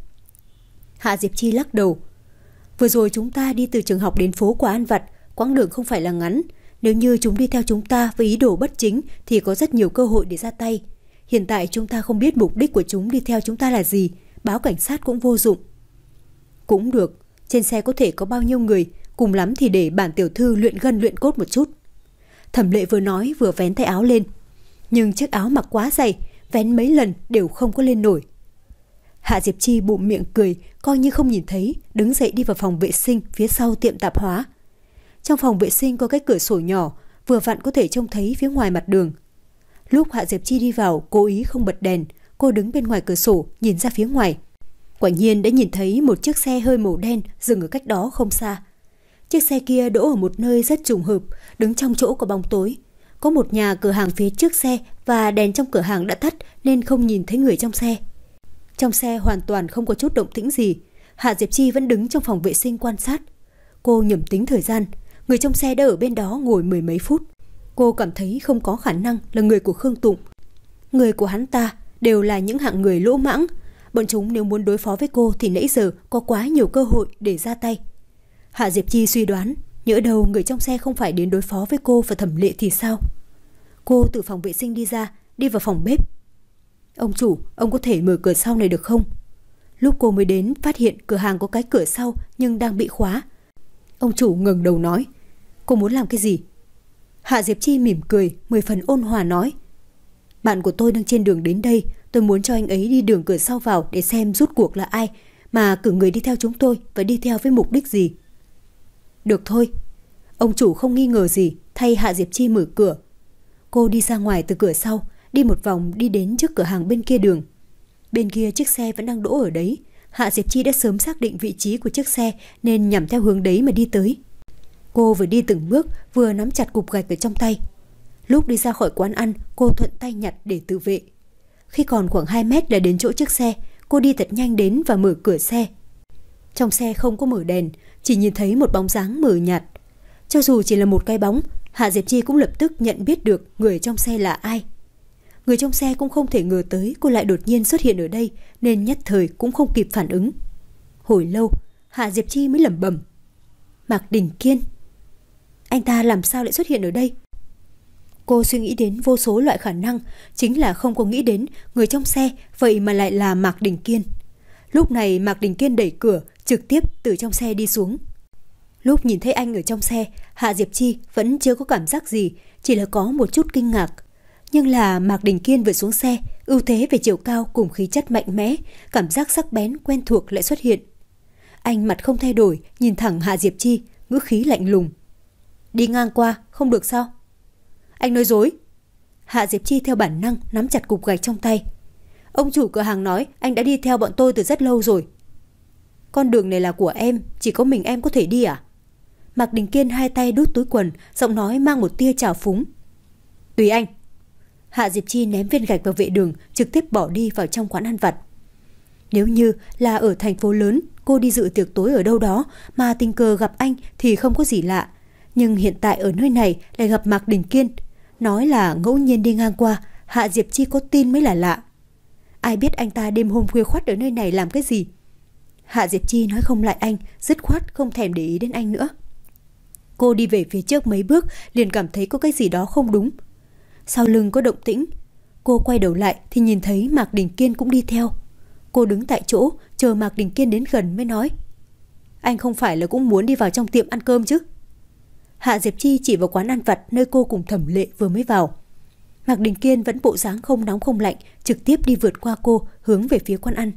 Hạ Diệp Chi lắc đầu: vừa rồi chúng ta đi từ trường học đến phố quả ăn vặt, quãng đường không phải là ngắn. Nếu như chúng đi theo chúng ta với ý đồ bất chính thì có rất nhiều cơ hội để ra tay. Hiện tại chúng ta không biết mục đích của chúng đi theo chúng ta là gì, báo cảnh sát cũng vô dụng. Cũng được, trên xe có thể có bao nhiêu người, cùng lắm thì để bản tiểu thư luyện gân luyện cốt một chút. Thẩm Lệ vừa nói vừa vén tay áo lên, nhưng chiếc áo mặc quá dày, vén mấy lần đều không có lên nổi. Hạ Diệp Chi bụm miệng cười, coi như không nhìn thấy, đứng dậy đi vào phòng vệ sinh phía sau tiệm tạp hóa. Trong phòng vệ sinh có cái cửa sổ nhỏ, vừa vặn có thể trông thấy phía ngoài mặt đường. Lúc Hạ Diệp Chi đi vào, cố ý không bật đèn, cô đứng bên ngoài cửa sổ nhìn ra phía ngoài. Quả nhiên đã nhìn thấy một chiếc xe hơi màu đen dừng ở cách đó không xa. Chiếc xe kia đỗ ở một nơi rất trùng hợp, đứng trong chỗ có bóng tối. Có một nhà cửa hàng phía trước xe và đèn trong cửa hàng đã tắt nên không nhìn thấy người trong xe. Trong xe hoàn toàn không có chút động tĩnh gì. Hạ Diệp Chi vẫn đứng trong phòng vệ sinh quan sát. Cô nhẩm tính thời gian, người trong xe đã ở bên đó ngồi mười mấy phút. Cô cảm thấy không có khả năng là người của Khương Tụng. Người của hắn ta đều là những hạng người lỗ mãng. Bọn chúng nếu muốn đối phó với cô thì nãy giờ có quá nhiều cơ hội để ra tay. Hạ Diệp Chi suy đoán, nhỡ đầu người trong xe không phải đến đối phó với cô và Thẩm Lệ thì sao? Cô từ phòng vệ sinh đi ra, đi vào phòng bếp. Ông chủ, ông có thể mở cửa sau này được không? Lúc cô mới đến phát hiện cửa hàng có cái cửa sau nhưng đang bị khóa. Ông chủ ngẩng đầu nói: cô muốn làm cái gì? Hạ Diệp Chi mỉm cười, mười phần ôn hòa nói: bạn của tôi đang trên đường đến đây, tôi muốn cho anh ấy đi đường cửa sau vào để xem rút cuộc là ai mà cử người đi theo chúng tôi và đi theo với mục đích gì. Được thôi. Ông chủ không nghi ngờ gì, thay Hạ Diệp Chi mở cửa. Cô đi ra ngoài từ cửa sau, đi một vòng đi đến trước cửa hàng bên kia đường. Bên kia chiếc xe vẫn đang đỗ ở đấy. Hạ Diệp Chi đã sớm xác định vị trí của chiếc xe nên nhằm theo hướng đấy mà đi tới. Cô vừa đi từng bước vừa nắm chặt cục gạch ở trong tay. Lúc đi ra khỏi quán ăn, cô thuận tay nhặt để tự vệ. Khi còn khoảng hai mét là đến chỗ chiếc xe, cô đi thật nhanh đến và mở cửa xe. Trong xe không có mở đèn, chỉ nhìn thấy một bóng dáng mờ nhạt. Cho dù chỉ là một cái bóng, Hạ Diệp Chi cũng lập tức nhận biết được người trong xe là ai. Người trong xe cũng không thể ngờ tới cô lại đột nhiên xuất hiện ở đây nên nhất thời cũng không kịp phản ứng. Hồi lâu, Hạ Diệp Chi mới lẩm bẩm: Mạc Đình Kiên. Anh ta làm sao lại xuất hiện ở đây? Cô suy nghĩ đến vô số loại khả năng, chính là không có nghĩ đến người trong xe vậy mà lại là Mạc Đình Kiên. Lúc này Mạc Đình Kiên đẩy cửa, trực tiếp từ trong xe đi xuống. Lúc nhìn thấy anh ở trong xe, Hạ Diệp Chi vẫn chưa có cảm giác gì, chỉ là có một chút kinh ngạc. Nhưng là Mạc Đình Kiên vừa xuống xe, Ưu thế về chiều cao cùng khí chất mạnh mẽ, cảm giác sắc bén quen thuộc lại xuất hiện. Anh mặt không thay đổi, nhìn thẳng Hạ Diệp Chi, ngữ khí lạnh lùng. Đi ngang qua, không được sao? Anh nói dối. Hạ Diệp Chi theo bản năng nắm chặt cục gạch trong tay. Ông chủ cửa hàng nói anh đã đi theo bọn tôi từ rất lâu rồi. Con đường này là của em, chỉ có mình em có thể đi à? Mạc Đình Kiên hai tay đút túi quần, giọng nói mang một tia trào phúng. Tùy anh. Hạ Diệp Chi ném viên gạch vào vệ đường, trực tiếp bỏ đi vào trong quán ăn vặt. Nếu như là ở thành phố lớn, cô đi dự tiệc tối ở đâu đó mà tình cờ gặp anh thì không có gì lạ. Nhưng hiện tại ở nơi này lại gặp Mạc Đình Kiên. Nói là ngẫu nhiên đi ngang qua, Hạ Diệp Chi có tin mới là lạ. Ai biết anh ta đêm hôm khuya khoắt ở nơi này làm cái gì? Hạ Diệp Chi nói không lại anh, dứt khoát không thèm để ý đến anh nữa. Cô đi về phía trước mấy bước, liền cảm thấy có cái gì đó không đúng. Sau lưng có động tĩnh. Cô quay đầu lại thì nhìn thấy Mạc Đình Kiên cũng đi theo. Cô đứng tại chỗ, chờ Mạc Đình Kiên đến gần mới nói. Anh không phải là cũng muốn đi vào trong tiệm ăn cơm chứ? Hạ Diệp Chi chỉ vào quán ăn vặt nơi cô cùng Thẩm Lệ vừa mới vào. Mạc Đình Kiên vẫn bộ dáng không nóng không lạnh, trực tiếp đi vượt qua cô, hướng về phía quán ăn.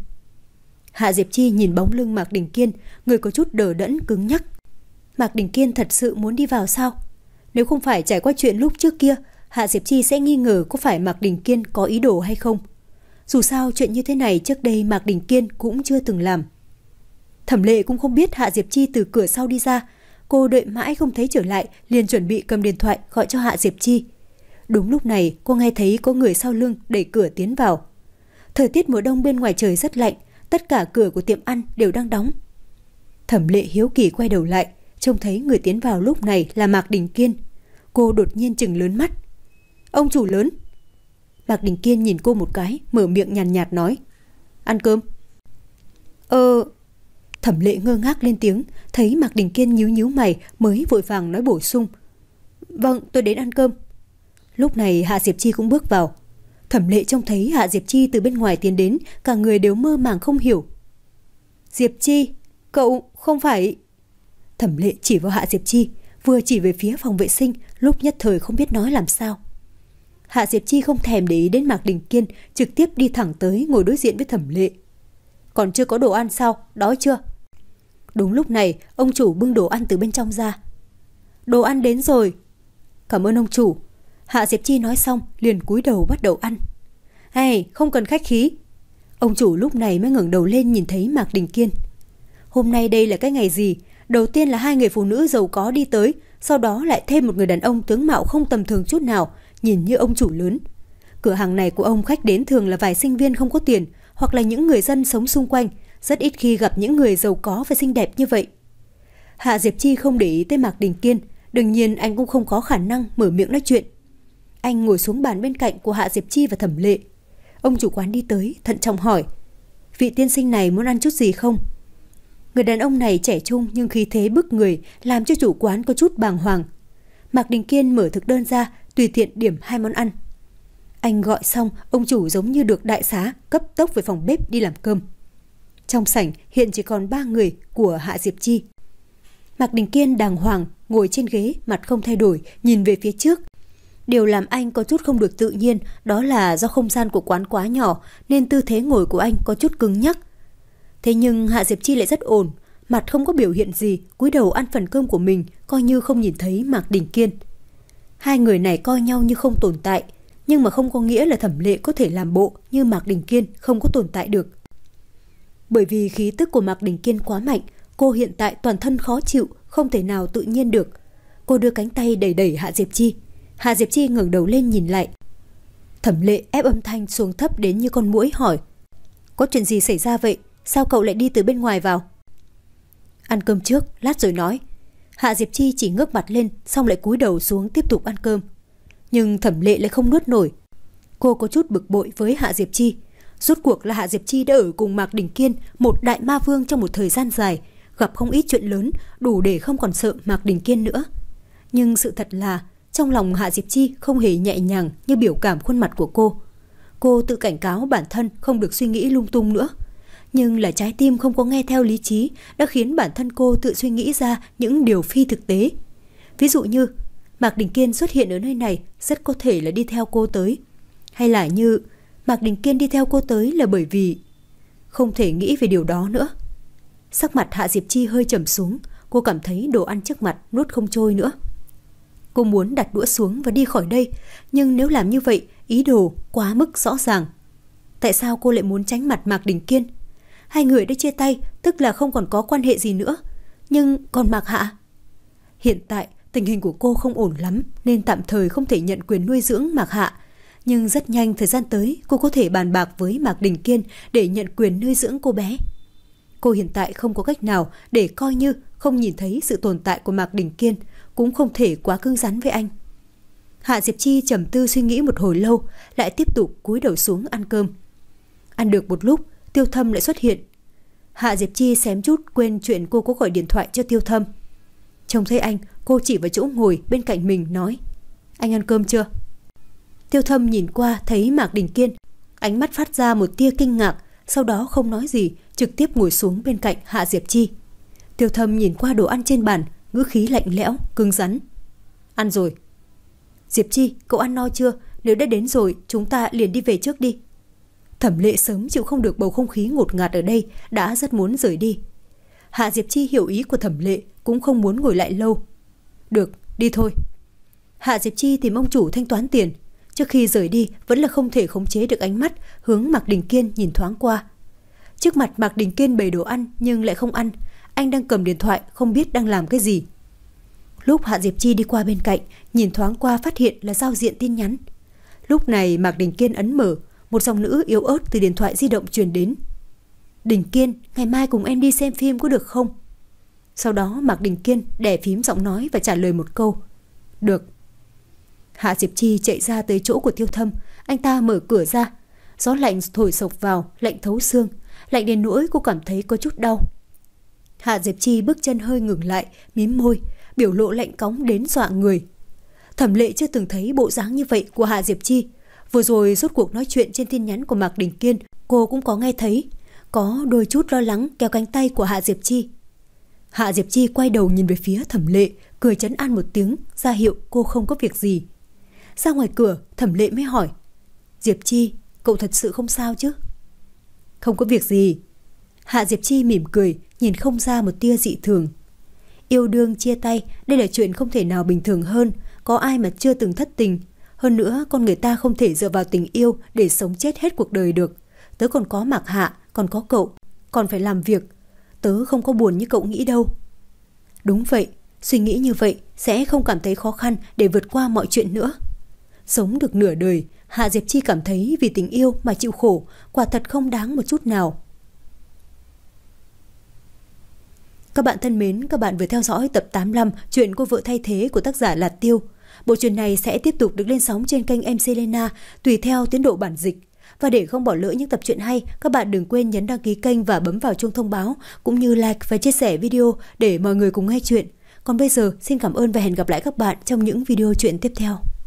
Hạ Diệp Chi nhìn bóng lưng Mạc Đình Kiên, người có chút đờ đẫn cứng nhắc. Mạc Đình Kiên thật sự muốn đi vào sao? Nếu không phải trải qua chuyện lúc trước kia, Hạ Diệp Chi sẽ nghi ngờ có phải Mạc Đình Kiên có ý đồ hay không. Dù sao chuyện như thế này trước đây Mạc Đình Kiên cũng chưa từng làm. Thẩm Lệ cũng không biết Hạ Diệp Chi từ cửa sau đi ra. Cô đợi mãi không thấy trở lại, liền chuẩn bị cầm điện thoại gọi cho Hạ Diệp Chi. Đúng lúc này cô nghe thấy có người sau lưng đẩy cửa tiến vào. Thời tiết mùa đông bên ngoài trời rất lạnh, tất cả cửa của tiệm ăn đều đang đóng. Thẩm Lệ hiếu kỳ quay đầu lại, trông thấy người tiến vào lúc này là Mạc Đình Kiên. Cô đột nhiên trừng lớn mắt. Ông chủ lớn. Mạc Đình Kiên nhìn cô một cái, mở miệng nhàn nhạt, nhạt nói. Ăn cơm. Ờ... Thẩm Lệ ngơ ngác lên tiếng, thấy Mạc Đình Kiên nhíu nhíu mày mới vội vàng nói bổ sung. Vâng, tôi đến ăn cơm. Lúc này Hạ Diệp Chi cũng bước vào. Thẩm Lệ trông thấy Hạ Diệp Chi từ bên ngoài tiến đến, cả người đều mơ màng không hiểu. Diệp Chi, cậu không phải... Thẩm Lệ chỉ vào Hạ Diệp Chi, vừa chỉ về phía phòng vệ sinh, lúc nhất thời không biết nói làm sao. Hạ Diệp Chi không thèm để ý đến Mạc Đình Kiên, trực tiếp đi thẳng tới ngồi đối diện với Thẩm Lệ. Còn chưa có đồ ăn sao, đói chưa? Đúng lúc này, ông chủ bưng đồ ăn từ bên trong ra. Đồ ăn đến rồi. Cảm ơn ông chủ. Hạ Diệp Chi nói xong, liền cúi đầu bắt đầu ăn. Hay, không cần khách khí. Ông chủ lúc này mới ngẩng đầu lên nhìn thấy Mạc Đình Kiên. Hôm nay đây là cái ngày gì? Đầu tiên là hai người phụ nữ giàu có đi tới, sau đó lại thêm một người đàn ông tướng mạo không tầm thường chút nào, nhìn như ông chủ lớn. Cửa hàng này của ông khách đến thường là vài sinh viên không có tiền, hoặc là những người dân sống xung quanh, rất ít khi gặp những người giàu có và xinh đẹp như vậy. Hạ Diệp Chi không để ý tới Mạc Đình Kiên, đương nhiên anh cũng không có khả năng mở miệng nói chuyện. Anh ngồi xuống bàn bên cạnh của Hạ Diệp Chi và Thẩm Lệ. Ông chủ quán đi tới, thận trọng hỏi. Vị tiên sinh này muốn ăn chút gì không? Người đàn ông này trẻ trung nhưng khí thế bức người, làm cho chủ quán có chút bàng hoàng. Mạc Đình Kiên mở thực đơn ra, tùy tiện điểm hai món ăn. Anh gọi xong, ông chủ giống như được đại xá, cấp tốc về phòng bếp đi làm cơm. Trong sảnh hiện chỉ còn ba người của Hạ Diệp Chi. Mạc Đình Kiên đàng hoàng ngồi trên ghế, mặt không thay đổi, nhìn về phía trước. Điều làm anh có chút không được tự nhiên đó là do không gian của quán quá nhỏ nên tư thế ngồi của anh có chút cứng nhắc. Thế nhưng Hạ Diệp Chi lại rất ổn, mặt không có biểu hiện gì, cúi đầu ăn phần cơm của mình, coi như không nhìn thấy Mạc Đình Kiên. Hai người này coi nhau như không tồn tại, nhưng mà không có nghĩa là Thẩm Lệ có thể làm bộ như Mạc Đình Kiên không có tồn tại được. Bởi vì khí tức của Mạc Đình Kiên quá mạnh, cô hiện tại toàn thân khó chịu, không thể nào tự nhiên được. Cô đưa cánh tay đẩy đẩy Hạ Diệp Chi. Hạ Diệp Chi ngẩng đầu lên nhìn lại. Thẩm Lệ ép âm thanh xuống thấp đến như con muỗi hỏi. Có chuyện gì xảy ra vậy? Sao cậu lại đi từ bên ngoài vào? Ăn cơm trước, lát rồi nói. Hạ Diệp Chi chỉ ngước mặt lên, xong lại cúi đầu xuống tiếp tục ăn cơm. Nhưng Thẩm Lệ lại không nuốt nổi. Cô có chút bực bội với Hạ Diệp Chi. Rốt cuộc là Hạ Diệp Chi đã ở cùng Mạc Đình Kiên, một đại ma vương trong một thời gian dài, gặp không ít chuyện lớn, đủ để không còn sợ Mạc Đình Kiên nữa. Nhưng sự thật là trong lòng Hạ Diệp Chi không hề nhẹ nhàng như biểu cảm khuôn mặt của cô. Cô tự cảnh cáo bản thân không được suy nghĩ lung tung nữa. Nhưng là trái tim không có nghe theo lý trí đã khiến bản thân cô tự suy nghĩ ra những điều phi thực tế. Ví dụ như Mạc Đình Kiên xuất hiện ở nơi này rất có thể là đi theo cô tới. Hay là như Mạc Đình Kiên đi theo cô tới là bởi vì... Không thể nghĩ về điều đó nữa. Sắc mặt Hạ Diệp Chi hơi trầm xuống, cô cảm thấy đồ ăn trước mặt nuốt không trôi nữa. Cô muốn đặt đũa xuống và đi khỏi đây, nhưng nếu làm như vậy, ý đồ quá mức rõ ràng. Tại sao cô lại muốn tránh mặt Mạc Đình Kiên? Hai người đã chia tay, tức là không còn có quan hệ gì nữa. Nhưng còn Mạc Hạ? Hiện tại, tình hình của cô không ổn lắm, nên tạm thời không thể nhận quyền nuôi dưỡng Mạc Hạ. Nhưng rất nhanh thời gian tới, cô có thể bàn bạc với Mạc Đình Kiên để nhận quyền nuôi dưỡng cô bé. Cô hiện tại không có cách nào để coi như không nhìn thấy sự tồn tại của Mạc Đình Kiên, cũng không thể quá cứng rắn với anh. Hạ Diệp Chi trầm tư suy nghĩ một hồi lâu, lại tiếp tục cúi đầu xuống ăn cơm. Ăn được một lúc, Tiêu Thâm lại xuất hiện. Hạ Diệp Chi xém chút quên chuyện cô có gọi điện thoại cho Tiêu Thâm. Trông thấy anh, cô chỉ vào chỗ ngồi bên cạnh mình nói: Anh ăn cơm chưa? Tiêu Thâm nhìn qua thấy Mạc Đình Kiên, ánh mắt phát ra một tia kinh ngạc, sau đó không nói gì, trực tiếp ngồi xuống bên cạnh Hạ Diệp Chi. Tiêu Thâm nhìn qua đồ ăn trên bàn, ngữ khí lạnh lẽo, cứng rắn. Ăn rồi. Diệp Chi, cậu ăn no chưa? Nếu đã đến rồi, chúng ta liền đi về trước đi. Thẩm Lệ sớm chịu không được bầu không khí ngột ngạt ở đây, đã rất muốn rời đi. Hạ Diệp Chi hiểu ý của Thẩm Lệ, cũng không muốn ngồi lại lâu. Được, đi thôi. Hạ Diệp Chi tìm ông chủ thanh toán tiền. Trước khi rời đi, vẫn là không thể khống chế được ánh mắt hướng Mạc Đình Kiên nhìn thoáng qua. Trước mặt Mạc Đình Kiên bày đồ ăn nhưng lại không ăn. Anh đang cầm điện thoại, không biết đang làm cái gì. Lúc Hạ Diệp Chi đi qua bên cạnh, nhìn thoáng qua phát hiện là giao diện tin nhắn. Lúc này Mạc Đình Kiên ấn mở, một dòng nữ yếu ớt từ điện thoại di động truyền đến. Đình Kiên, ngày mai cùng em đi xem phim có được không? Sau đó Mạc Đình Kiên đè phím giọng nói và trả lời một câu. Được. Hạ Diệp Chi chạy ra tới chỗ của Tiêu Thâm. Anh ta mở cửa ra. Gió lạnh thổi sộc vào, lạnh thấu xương. Lạnh đến nỗi cô cảm thấy có chút đau. Hạ Diệp Chi bước chân hơi ngừng lại, mím môi, biểu lộ lạnh cóng đến dọa người. Thẩm Lệ chưa từng thấy bộ dáng như vậy của Hạ Diệp Chi. Vừa rồi rốt cuộc nói chuyện trên tin nhắn của Mạc Đình Kiên, cô cũng có nghe thấy. Có đôi chút lo lắng kéo cánh tay của Hạ Diệp Chi. Hạ Diệp Chi quay đầu nhìn về phía Thẩm Lệ, cười trấn an một tiếng, ra hiệu cô không có việc gì. Ra ngoài cửa, Thẩm Lệ mới hỏi: Diệp Chi, cậu thật sự không sao chứ? Không có việc gì. Hạ Diệp Chi mỉm cười, nhìn không ra một tia dị thường. Yêu đương chia tay, đây là chuyện không thể nào bình thường hơn. Có ai mà chưa từng thất tình. Hơn nữa, con người ta không thể dựa vào tình yêu để sống chết hết cuộc đời được. Tớ còn có Mạc Hạ, còn có cậu, còn phải làm việc. Tớ không có buồn như cậu nghĩ đâu. Đúng vậy, suy nghĩ như vậy sẽ không cảm thấy khó khăn để vượt qua mọi chuyện nữa. Sống được nửa đời, Hạ Diệp Chi cảm thấy vì tình yêu mà chịu khổ quả thật không đáng một chút nào. Các bạn thân mến, các bạn vừa theo dõi tập tám mươi lăm chuyện Cô vợ thay thế của tác giả Lạt Tiêu. Bộ truyện này sẽ tiếp tục được lên sóng trên kênh em xê Lena tùy theo tiến độ bản dịch. Và để không bỏ lỡ những tập truyện hay, các bạn đừng quên nhấn đăng ký kênh và bấm vào chuông thông báo, cũng như like và chia sẻ video để mọi người cùng nghe chuyện. Còn bây giờ, xin cảm ơn và hẹn gặp lại các bạn trong những video truyện tiếp theo.